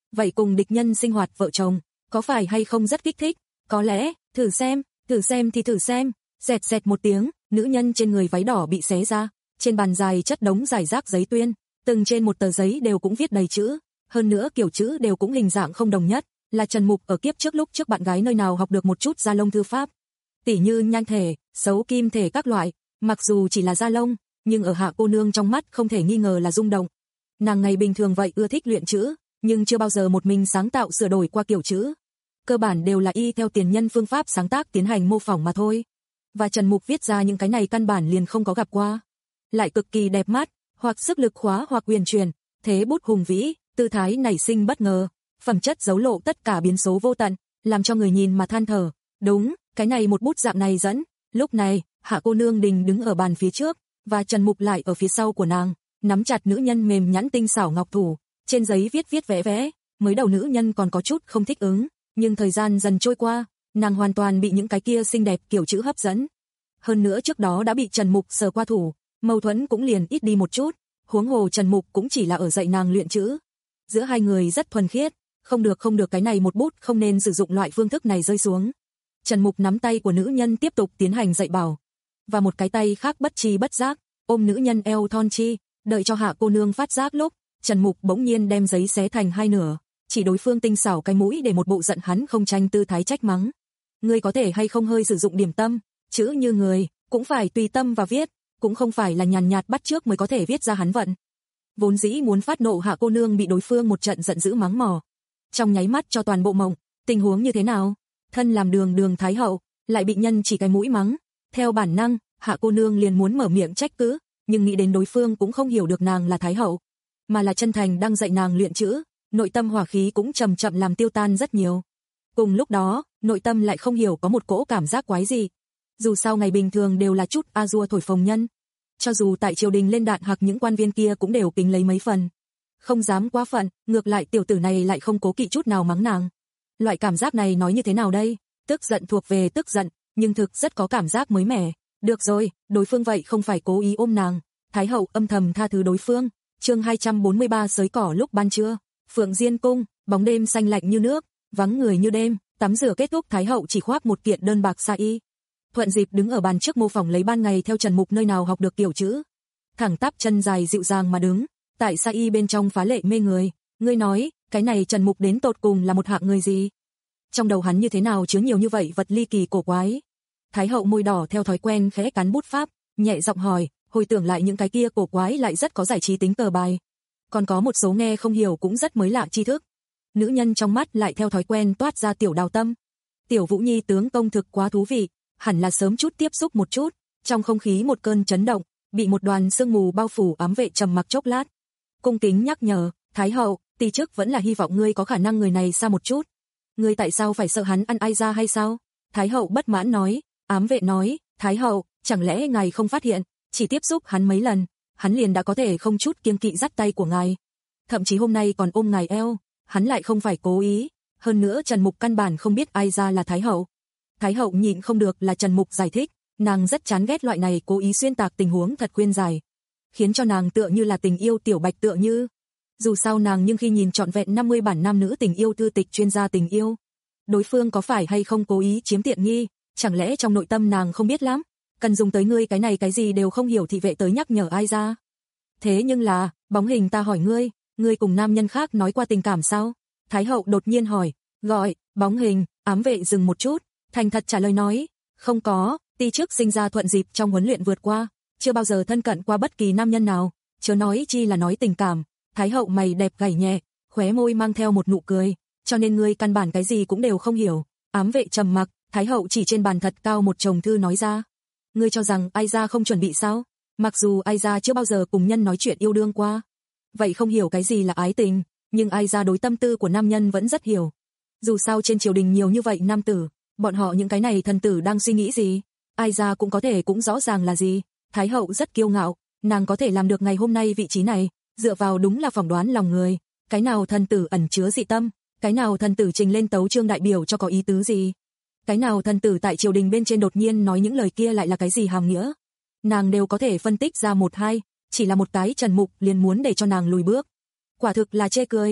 vậy cùng địch nhân sinh hoạt vợ chồng, có phải hay không rất kích thích? Có lẽ, thử xem, thử xem thì thử xem. Dẹt dẹt một tiếng, nữ nhân trên người váy đỏ bị xé ra, trên bàn dài chất đống rải rác giấy tuyên, từng trên một tờ giấy đều cũng viết đầy chữ, hơn nữa kiểu chữ đều cũng hình dạng không đồng nhất, là Trần Mục ở kiếp trước lúc trước bạn gái nơi nào học được một chút gia lông thư pháp. Tỉ như nhanh thể, xấu kim thể các loại, mặc dù chỉ là gia lông, nhưng ở Hạ cô nương trong mắt không thể nghi ngờ là rung động. Nàng ngày bình thường vậy ưa thích luyện chữ, nhưng chưa bao giờ một mình sáng tạo sửa đổi qua kiểu chữ. Cơ bản đều là y theo tiền nhân phương pháp sáng tác tiến hành mô phỏng mà thôi. Và Trần Mục viết ra những cái này căn bản liền không có gặp qua. Lại cực kỳ đẹp mắt, hoặc sức lực khóa hoặc huyền truyền, thế bút hùng vĩ, tư thái nảy sinh bất ngờ, phẩm chất giấu lộ tất cả biến số vô tận, làm cho người nhìn mà than thở. Đúng, cái này một bút dạng này dẫn. Lúc này, Hạ cô nương đình đứng ở bàn phía trước, và Trần Mục lại ở phía sau của nàng, nắm chặt nữ nhân mềm nhẵn tinh xảo ngọc thủ, trên giấy viết viết vẽ vẽ. Mới đầu nữ nhân còn có chút không thích ứng, nhưng thời gian dần trôi qua, nàng hoàn toàn bị những cái kia xinh đẹp kiểu chữ hấp dẫn. Hơn nữa trước đó đã bị Trần Mục sờ qua thủ, mâu thuẫn cũng liền ít đi một chút, huống hồ Trần Mục cũng chỉ là ở dạy nàng luyện chữ. Giữa hai người rất thuần khiết, không được không được cái này một bút không nên sử dụng loại phương thức này rơi xuống. Trần Mục nắm tay của nữ nhân tiếp tục tiến hành dạy bảo, và một cái tay khác bất chi bất giác ôm nữ nhân eo thon chi, đợi cho Hạ cô nương phát giác lúc, Trần Mục bỗng nhiên đem giấy xé thành hai nửa, chỉ đối phương tinh xảo cái mũi để một bộ giận hắn không tranh tư thái trách mắng. Ngươi có thể hay không hơi sử dụng điểm tâm, chữ như người, cũng phải tùy tâm và viết, cũng không phải là nhàn nhạt bắt chước mới có thể viết ra hắn vận. Vốn dĩ muốn phát nộ Hạ cô nương bị đối phương một trận giận dữ mắng mỏ, trong nháy mắt cho toàn bộ mộng, tình huống như thế nào? Thân làm đường đường thái hậu, lại bị nhân chỉ cái mũi mắng. Theo bản năng, Hạ cô nương liền muốn mở miệng trách cứ, nhưng nghĩ đến đối phương cũng không hiểu được nàng là thái hậu, mà là chân thành đang dạy nàng luyện chữ, nội tâm hỏa khí cũng chậm chậm làm tiêu tan rất nhiều. Cùng lúc đó, nội tâm lại không hiểu có một cỗ cảm giác quái gì. Dù sao ngày bình thường đều là chút a dua thổi phồng nhân, cho dù tại triều đình lên đạn hoặc những quan viên kia cũng đều kính lấy mấy phần, không dám quá phận, ngược lại tiểu tử này lại không cố kỵ chút nào mắng nàng. Loại cảm giác này nói như thế nào đây? Tức giận thuộc về tức giận, nhưng thực rất có cảm giác mới mẻ. Được rồi, đối phương vậy không phải cố ý ôm nàng. Thái hậu âm thầm tha thứ đối phương. Chương hai trăm bốn mươi ba sới cỏ lúc ban trưa. Phượng Diên cung, bóng đêm xanh lạnh như nước, vắng người như đêm, tắm rửa kết thúc Thái hậu chỉ khoác một kiện đơn bạc sa y. Thuận dịp đứng ở bàn trước mô phỏng lấy ban ngày theo Trần Mục nơi nào học được kiểu chữ. Thẳng tắp chân dài dịu dàng mà đứng, tại sa y bên trong phá lệ mê người. Ngươi nói, cái này Trần Mục đến tột cùng là một hạng người gì? Trong đầu hắn như thế nào chứa nhiều như vậy vật ly kỳ cổ quái? Thái hậu môi đỏ theo thói quen khẽ cắn bút pháp, nhẹ giọng hỏi, hồi tưởng lại những cái kia cổ quái lại rất có giải trí tính tờ bài. Còn có một số nghe không hiểu cũng rất mới lạ tri thức. Nữ nhân trong mắt lại theo thói quen toát ra tiểu đào tâm. Tiểu Vũ Nhi tướng công thực quá thú vị, hẳn là sớm chút tiếp xúc một chút. Trong không khí một cơn chấn động, bị một đoàn sương mù bao phủ ám vệ trầm mặc chốc lát. Cung kính nhắc nhở, Thái hậu, tỷ trước vẫn là hy vọng ngươi có khả năng người này xa một chút. Ngươi tại sao phải sợ hắn ăn ai ra hay sao? Thái hậu bất mãn nói. Ám vệ nói, Thái hậu, chẳng lẽ ngài không phát hiện, chỉ tiếp xúc hắn mấy lần, hắn liền đã có thể không chút kiêng kỵ dắt tay của ngài. Thậm chí hôm nay còn ôm ngài eo, hắn lại không phải cố ý. Hơn nữa Trần Mục căn bản không biết ai ra là Thái hậu. Thái hậu nhịn không được là Trần Mục giải thích, nàng rất chán ghét loại này cố ý xuyên tạc tình huống thật khuyên giải, khiến cho nàng tựa như là tình yêu tiểu bạch tựa như. Dù sao nàng nhưng khi nhìn trọn vẹn năm mươi bản nam nữ tình yêu thư tịch chuyên gia tình yêu, đối phương có phải hay không cố ý chiếm tiện nghi, chẳng lẽ trong nội tâm nàng không biết lắm, cần dùng tới ngươi cái này cái gì đều không hiểu thị vệ tới nhắc nhở ai ra. Thế nhưng là, bóng hình ta hỏi ngươi, ngươi cùng nam nhân khác nói qua tình cảm sao? Thái hậu đột nhiên hỏi, gọi, bóng hình, ám vệ dừng một chút, thành thật trả lời nói, không có, ti trước sinh ra thuận dịp trong huấn luyện vượt qua, chưa bao giờ thân cận qua bất kỳ nam nhân nào, chớ nói chi là nói tình cảm. Thái hậu mày đẹp gảy nhẹ, khóe môi mang theo một nụ cười, cho nên ngươi căn bản cái gì cũng đều không hiểu. Ám vệ trầm mặc, Thái hậu chỉ trên bàn thật cao một chồng thư nói ra, ngươi cho rằng ai ra không chuẩn bị sao? Mặc dù ai ra chưa bao giờ cùng nhân nói chuyện yêu đương qua, vậy không hiểu cái gì là ái tình, nhưng ai ra đối tâm tư của nam nhân vẫn rất hiểu. Dù sao trên triều đình nhiều như vậy nam tử, bọn họ những cái này thần tử đang suy nghĩ gì, ai ra cũng có thể cũng rõ ràng là gì. Thái hậu rất kiêu ngạo, nàng có thể làm được ngày hôm nay vị trí này, dựa vào đúng là phỏng đoán lòng người, cái nào thần tử ẩn chứa dị tâm, cái nào thần tử trình lên tấu chương đại biểu cho có ý tứ gì, cái nào thần tử tại triều đình bên trên đột nhiên nói những lời kia lại là cái gì hàm nghĩa, nàng đều có thể phân tích ra một hai, chỉ là một cái Trần Mục liền muốn để cho nàng lùi bước, quả thực là chê cười.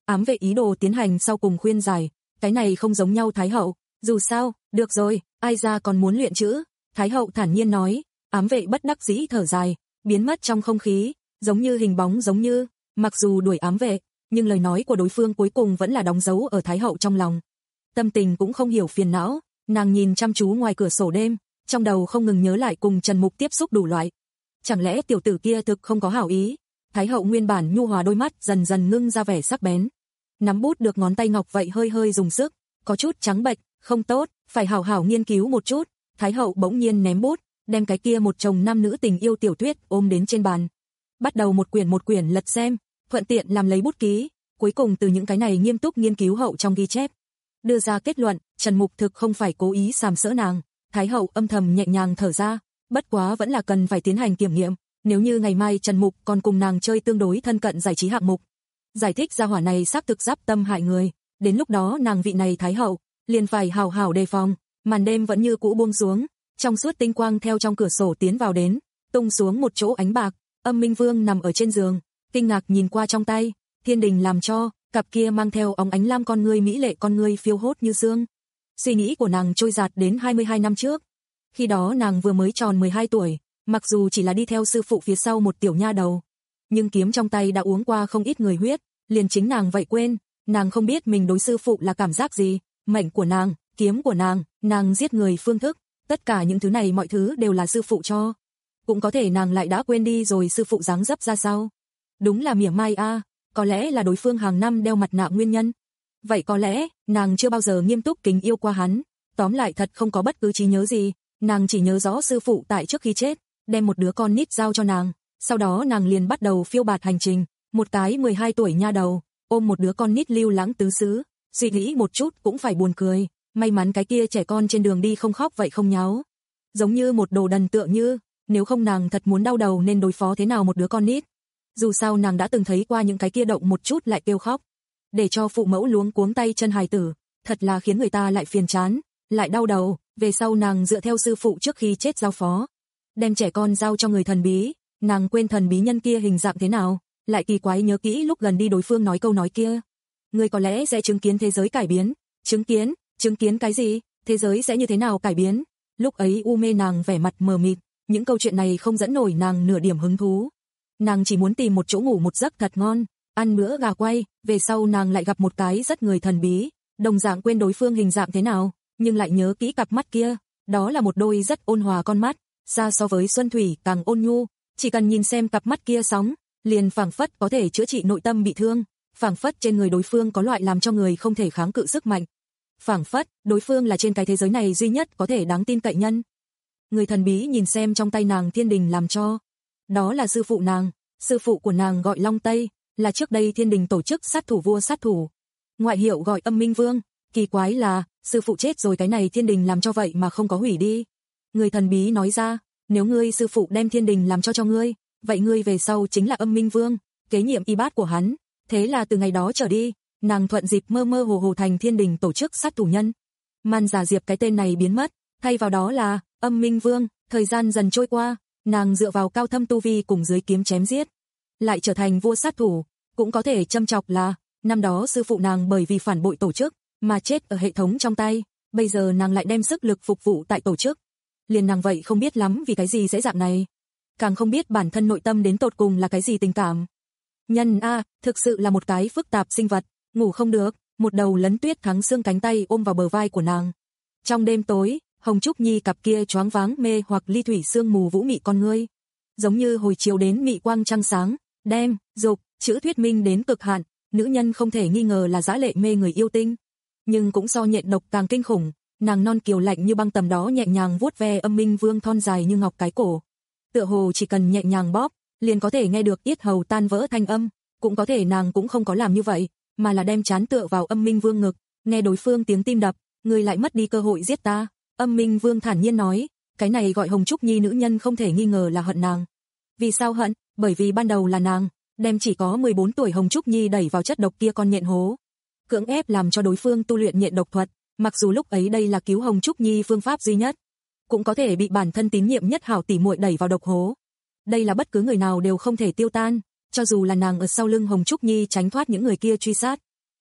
Ám vệ ý đồ tiến hành sau cùng khuyên giải, cái này không giống nhau Thái hậu, dù sao, được rồi, ai ra còn muốn luyện chữ, Thái hậu thản nhiên nói. Ám vệ bất đắc dĩ thở dài, biến mất trong không khí, giống như hình bóng giống như, mặc dù đuổi ám vệ, nhưng lời nói của đối phương cuối cùng vẫn là đóng dấu ở Thái hậu trong lòng. Tâm tình cũng không hiểu phiền não, nàng nhìn chăm chú ngoài cửa sổ đêm, trong đầu không ngừng nhớ lại cùng Trần Mục tiếp xúc đủ loại. Chẳng lẽ tiểu tử kia thực không có hảo ý? Thái hậu nguyên bản nhu hòa đôi mắt dần dần ngưng ra vẻ sắc bén. Nắm bút được ngón tay ngọc vậy hơi hơi dùng sức, có chút trắng bệch, không tốt, phải hảo hảo nghiên cứu một chút. Thái hậu bỗng nhiên ném bút, đem cái kia một chồng nam nữ tình yêu tiểu thuyết ôm đến trên bàn. Bắt đầu một quyển một quyển lật xem, thuận tiện làm lấy bút ký, cuối cùng từ những cái này nghiêm túc nghiên cứu hậu trong ghi chép, đưa ra kết luận, Trần Mục thực không phải cố ý sàm sỡ nàng. Thái hậu âm thầm nhẹ nhàng thở ra, bất quá vẫn là cần phải tiến hành kiểm nghiệm, nếu như ngày mai Trần Mục còn cùng nàng chơi tương đối thân cận giải trí hạng mục, giải thích ra hỏa này xác thực giáp tâm hại người, đến lúc đó nàng vị này Thái hậu liền phải hào hào đề phòng. Màn đêm vẫn như cũ buông xuống, trong suốt tinh quang theo trong cửa sổ tiến vào đến, tung xuống một chỗ ánh bạc. Âm Minh Vương nằm ở trên giường, kinh ngạc nhìn qua trong tay thiên đình làm cho, cặp kia mang theo óng ánh lam con ngươi mỹ lệ, con ngươi phiêu hốt như sương. Suy nghĩ của nàng trôi dạt đến hai mươi hai năm trước, khi đó nàng vừa mới tròn mười hai tuổi, mặc dù chỉ là đi theo sư phụ phía sau một tiểu nha đầu, nhưng kiếm trong tay đã uống qua không ít người huyết, liền chính nàng vậy quên, nàng không biết mình đối sư phụ là cảm giác gì, mệnh của nàng, kiếm của nàng, nàng giết người phương thức, tất cả những thứ này mọi thứ đều là sư phụ cho. Cũng có thể nàng lại đã quên đi rồi sư phụ dáng dấp ra sao. Đúng là mỉa mai a, à, có lẽ là đối phương hàng năm đeo mặt nạ nguyên nhân. Vậy có lẽ, nàng chưa bao giờ nghiêm túc kính yêu qua hắn, tóm lại thật không có bất cứ trí nhớ gì, nàng chỉ nhớ rõ sư phụ tại trước khi chết, đem một đứa con nít giao cho nàng, sau đó nàng liền bắt đầu phiêu bạt hành trình, một cái mười hai tuổi nha đầu, ôm một đứa con nít lưu lãng tứ xứ, suy nghĩ một chút cũng phải buồn cười, may mắn cái kia trẻ con trên đường đi không khóc vậy không nháo. Giống như một đồ đần tựa như, nếu không nàng thật muốn đau đầu nên đối phó thế nào một đứa con nít. Dù sao nàng đã từng thấy qua những cái kia động một chút lại kêu khóc, để cho phụ mẫu luống cuống tay chân hài tử, thật là khiến người ta lại phiền chán, lại đau đầu. Về sau nàng dựa theo sư phụ trước khi chết giao phó, đem trẻ con giao cho người thần bí, nàng quên thần bí nhân kia hình dạng thế nào, lại kỳ quái nhớ kỹ lúc gần đi đối phương nói câu nói kia. Người có lẽ sẽ chứng kiến thế giới cải biến, chứng kiến, chứng kiến cái gì, thế giới sẽ như thế nào cải biến. Lúc ấy u mê nàng vẻ mặt mờ mịt, những câu chuyện này không dẫn nổi nàng nửa điểm hứng thú. Nàng chỉ muốn tìm một chỗ ngủ một giấc thật ngon, ăn bữa gà quay, về sau nàng lại gặp một cái rất người thần bí, đồng dạng quên đối phương hình dạng thế nào, nhưng lại nhớ kỹ cặp mắt kia, đó là một đôi rất ôn hòa con mắt, xa so với Xuân Thủy càng ôn nhu, chỉ cần nhìn xem cặp mắt kia sóng, liền phảng phất có thể chữa trị nội tâm bị thương, phảng phất trên người đối phương có loại làm cho người không thể kháng cự sức mạnh. Phảng phất, đối phương là trên cái thế giới này duy nhất có thể đáng tin cậy nhân. Người thần bí nhìn xem trong tay nàng thiên đình làm cho. Đó là sư phụ nàng, sư phụ của nàng gọi Long Tây, là trước đây thiên đình tổ chức sát thủ vua sát thủ. Ngoại hiệu gọi Âm Minh Vương, kỳ quái là, sư phụ chết rồi cái này thiên đình làm cho vậy mà không có hủy đi. Người thần bí nói ra, nếu ngươi sư phụ đem thiên đình làm cho cho ngươi, vậy ngươi về sau chính là Âm Minh Vương, kế nhiệm y bát của hắn. Thế là từ ngày đó trở đi, nàng thuận dịp mơ mơ hồ hồ thành thiên đình tổ chức sát thủ nhân. Man Giả Diệp cái tên này biến mất, thay vào đó là Âm Minh Vương. Thời gian dần trôi qua, nàng dựa vào cao thâm tu vi cùng dưới kiếm chém giết, lại trở thành vua sát thủ. Cũng có thể châm chọc là, năm đó sư phụ nàng bởi vì phản bội tổ chức mà chết ở hệ thống trong tay, bây giờ nàng lại đem sức lực phục vụ tại tổ chức. Liền nàng vậy không biết lắm vì cái gì dễ dạng này, càng không biết bản thân nội tâm đến tột cùng là cái gì tình cảm. Nhân a, thực sự là một cái phức tạp sinh vật, ngủ không được, một đầu lấn tuyết thắng xương cánh tay ôm vào bờ vai của nàng. Trong đêm tối, Hồng Trúc Nhi cặp kia choáng váng mê hoặc ly thủy sương mù vũ mị con ngươi, giống như hồi chiều đến mị quang trăng sáng, đem, dục, chữ thuyết minh đến cực hạn, nữ nhân không thể nghi ngờ là dã lệ mê người yêu tinh. Nhưng cũng so nhện độc càng kinh khủng, nàng non kiều lạnh như băng tầm đó nhẹ nhàng vuốt ve Âm Minh Vương thon dài như ngọc cái cổ. Tựa hồ chỉ cần nhẹ nhàng bóp, liền có thể nghe được yết hầu tan vỡ thanh âm, cũng có thể nàng cũng không có làm như vậy, mà là đem trán tựa vào Âm Minh Vương ngực, nghe đối phương tiếng tim đập, ngươi lại mất đi cơ hội giết ta. Âm Minh Vương thản nhiên nói, cái này gọi Hồng Trúc Nhi nữ nhân không thể nghi ngờ là hận nàng. Vì sao hận? Bởi vì ban đầu là nàng đem chỉ có mười bốn tuổi Hồng Trúc Nhi đẩy vào chất độc kia con nhện hố, cưỡng ép làm cho đối phương tu luyện nhện độc thuật, mặc dù lúc ấy đây là cứu Hồng Trúc Nhi phương pháp duy nhất, cũng có thể bị bản thân tín nhiệm nhất hảo tỉ muội đẩy vào độc hố. Đây là bất cứ người nào đều không thể tiêu tan, cho dù là nàng ở sau lưng Hồng Trúc Nhi tránh thoát những người kia truy sát,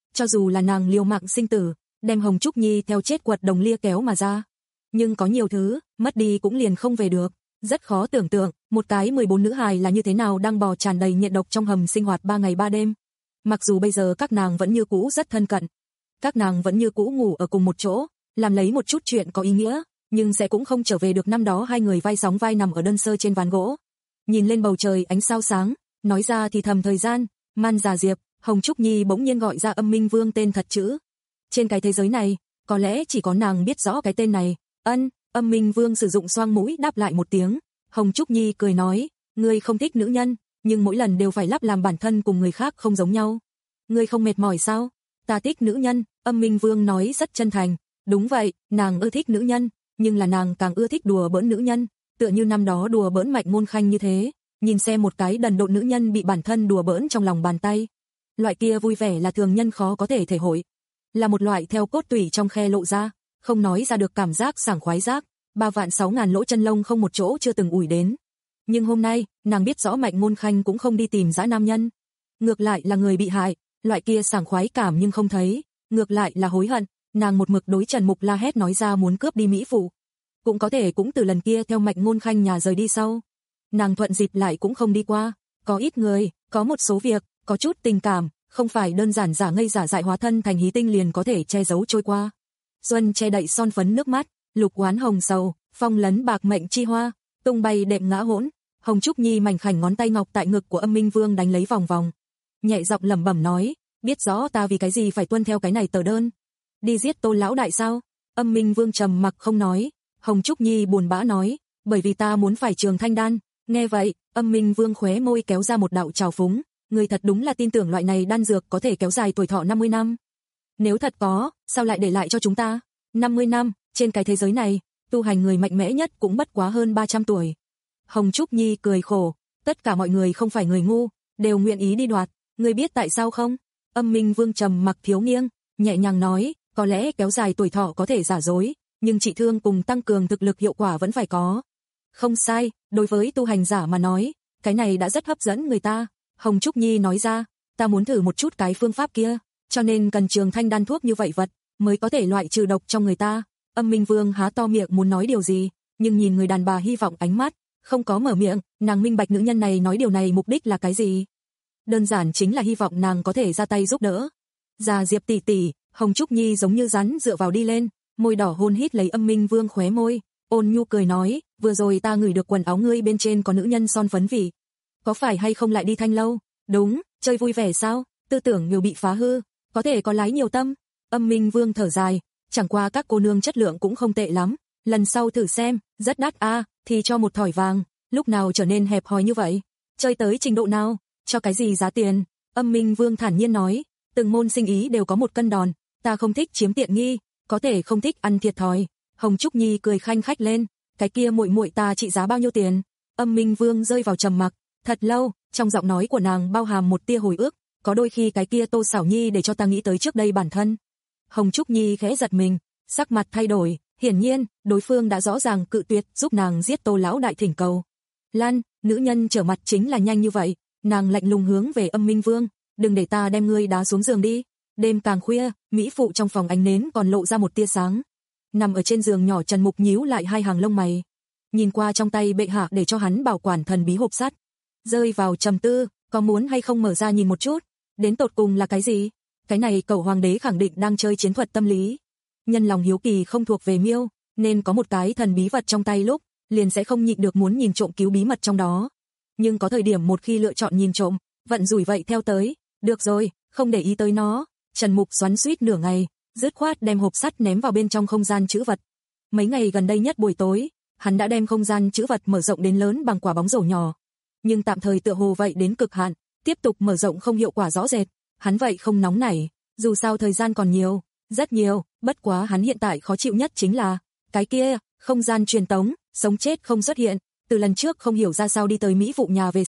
cho dù là nàng liều mạng sinh tử, đem Hồng Trúc Nhi theo chết quật đồng lia kéo mà ra. Nhưng có nhiều thứ, mất đi cũng liền không về được. Rất khó tưởng tượng, một cái mười bốn nữ hài là như thế nào đang bò tràn đầy nhện độc trong hầm sinh hoạt ba ngày ba đêm. Mặc dù bây giờ các nàng vẫn như cũ rất thân cận, các nàng vẫn như cũ ngủ ở cùng một chỗ, làm lấy một chút chuyện có ý nghĩa, nhưng sẽ cũng không trở về được năm đó hai người vai sóng vai nằm ở đơn sơ trên ván gỗ. Nhìn lên bầu trời ánh sao sáng, nói ra thì thầm thời gian, man già Diệp, Hồng Trúc Nhi bỗng nhiên gọi ra Âm Minh Vương tên thật chữ. Trên cái thế giới này, có lẽ chỉ có nàng biết rõ cái tên này. Ân, Âm Minh Vương sử dụng xoang mũi đáp lại một tiếng. Hồng Trúc Nhi cười nói, ngươi không thích nữ nhân, nhưng mỗi lần đều phải lắp làm bản thân cùng người khác không giống nhau. Ngươi không mệt mỏi sao? Ta thích nữ nhân, Âm Minh Vương nói rất chân thành. Đúng vậy, nàng ưa thích nữ nhân, nhưng là nàng càng ưa thích đùa bỡn nữ nhân, tựa như năm đó đùa bỡn Mạnh Ngôn Khanh như thế, nhìn xem một cái đần độn nữ nhân bị bản thân đùa bỡn trong lòng bàn tay. Loại kia vui vẻ là thường nhân khó có thể thể hội, là một loại theo cốt tủy trong khe lộ ra, không nói ra được cảm giác sảng khoái giác, ba vạn sáu ngàn lỗ chân lông không một chỗ chưa từng ủi đến. Nhưng hôm nay, nàng biết rõ Mạnh Ngôn Khanh cũng không đi tìm dã nam nhân, ngược lại là người bị hại, loại kia sảng khoái cảm nhưng không thấy, ngược lại là hối hận, nàng một mực đối Trần Mục la hét nói ra muốn cướp đi mỹ phụ. Cũng có thể cũng từ lần kia theo Mạnh Ngôn Khanh nhà rời đi sau, nàng thuận dịp lại cũng không đi qua, có ít người, có một số việc, có chút tình cảm, không phải đơn giản giả ngây giả dại hóa thân thành hí tinh liền có thể che giấu trôi qua. Xuân che đậy son phấn nước mắt, lục oán hồng sầu, phong lấn bạc mệnh chi hoa, tung bay đệm ngã hỗn. Hồng Trúc Nhi mảnh khảnh ngón tay ngọc tại ngực của Âm Minh Vương đánh lấy vòng vòng, nhẹ giọng lẩm bẩm nói, biết rõ ta vì cái gì phải tuân theo cái này tờ đơn, đi giết Tô lão đại sao? Âm Minh Vương trầm mặc không nói. Hồng Trúc Nhi buồn bã nói, bởi vì ta muốn phải trường thanh đan. Nghe vậy, Âm Minh Vương khóe môi kéo ra một đạo trào phúng, người thật đúng là tin tưởng loại này đan dược có thể kéo dài tuổi thọ năm mươi năm. Nếu thật có, sao lại để lại cho chúng ta? năm mươi năm, trên cái thế giới này, tu hành người mạnh mẽ nhất cũng bất quá hơn ba trăm tuổi. Hồng Trúc Nhi cười khổ, tất cả mọi người không phải người ngu, đều nguyện ý đi đoạt, ngươi biết tại sao không? Âm Minh Vương trầm mặc thiếu nghiêng, nhẹ nhàng nói, có lẽ kéo dài tuổi thọ có thể giả dối, nhưng trị thương cùng tăng cường thực lực hiệu quả vẫn phải có. Không sai, đối với tu hành giả mà nói, cái này đã rất hấp dẫn người ta. Hồng Trúc Nhi nói ra, ta muốn thử một chút cái phương pháp kia, cho nên cần trường thanh đan thuốc như vậy vật, mới có thể loại trừ độc trong người ta. Âm Minh Vương há to miệng muốn nói điều gì, nhưng nhìn người đàn bà hy vọng ánh mắt, không có mở miệng, nàng minh bạch nữ nhân này nói điều này mục đích là cái gì. Đơn giản chính là hy vọng nàng có thể ra tay giúp đỡ. Già Diệp tỷ tỷ, Hồng Trúc Nhi giống như rắn dựa vào đi lên, môi đỏ hôn hít lấy Âm Minh Vương khóe môi, ôn nhu cười nói, vừa rồi ta ngửi được quần áo ngươi bên trên có nữ nhân son phấn vị. Có phải hay không lại đi thanh lâu? Đúng, chơi vui vẻ sao? Tư tưởng nhiều bị phá hư, có thể có lái nhiều tâm. Âm Minh Vương thở dài, chẳng qua các cô nương chất lượng cũng không tệ lắm, lần sau thử xem, rất đắt a, à, thì cho một thỏi vàng, lúc nào trở nên hẹp hòi như vậy? Chơi tới trình độ nào? Cho cái gì giá tiền? Âm Minh Vương thản nhiên nói, từng môn sinh ý đều có một cân đòn, ta không thích chiếm tiện nghi, có thể không thích ăn thiệt thòi. Hồng Trúc Nhi cười khanh khách lên, cái kia muội muội ta trị giá bao nhiêu tiền? Âm Minh Vương rơi vào trầm mặc, thật lâu, trong giọng nói của nàng bao hàm một tia hồi ức, có đôi khi cái kia Tô Sảo Nhi để cho ta nghĩ tới trước đây bản thân. Hồng Trúc Nhi khẽ giật mình, sắc mặt thay đổi, hiển nhiên, đối phương đã rõ ràng cự tuyệt giúp nàng giết Tô lão đại thỉnh cầu. Lan, nữ nhân trở mặt chính là nhanh như vậy, nàng lạnh lùng hướng về Âm Minh Vương, đừng để ta đem ngươi đá xuống giường đi. Đêm càng khuya, mỹ phụ trong phòng ánh nến còn lộ ra một tia sáng. Nằm ở trên giường nhỏ Trần Mục nhíu lại hai hàng lông mày, nhìn qua trong tay bệ hạ để cho hắn bảo quản thần bí hộp sắt, rơi vào trầm tư, có muốn hay không mở ra nhìn một chút, đến tột cùng là cái gì? Cái này cậu hoàng đế khẳng định đang chơi chiến thuật tâm lý. Nhân lòng hiếu kỳ không thuộc về miêu, nên có một cái thần bí vật trong tay lúc, liền sẽ không nhịn được muốn nhìn trộm cứu bí mật trong đó. Nhưng có thời điểm một khi lựa chọn nhìn trộm, vận rủi vậy theo tới, được rồi, không để ý tới nó. Trần Mục xoắn xuýt nửa ngày, dứt khoát đem hộp sắt ném vào bên trong không gian trữ vật. Mấy ngày gần đây nhất buổi tối, hắn đã đem không gian trữ vật mở rộng đến lớn bằng quả bóng rổ nhỏ. Nhưng tạm thời tựa hồ vậy đến cực hạn, tiếp tục mở rộng không hiệu quả rõ rệt, hắn vậy không nóng nảy, dù sao thời gian còn nhiều, rất nhiều, bất quá hắn hiện tại khó chịu nhất chính là cái kia, không gian truyền tống, sống chết không xuất hiện, từ lần trước không hiểu ra sao đi tới Mỹ vụ nhà về.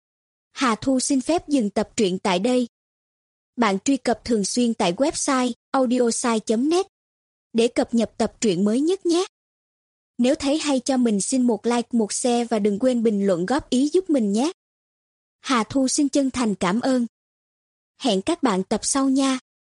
Hà Thu xin phép dừng tập truyện tại đây. Bạn truy cập thường xuyên tại website audiosai chấm net để cập nhật tập truyện mới nhất nhé. Nếu thấy hay cho mình xin một like, một share và đừng quên bình luận góp ý giúp mình nhé. Hà Thu xin chân thành cảm ơn. Hẹn các bạn tập sau nha.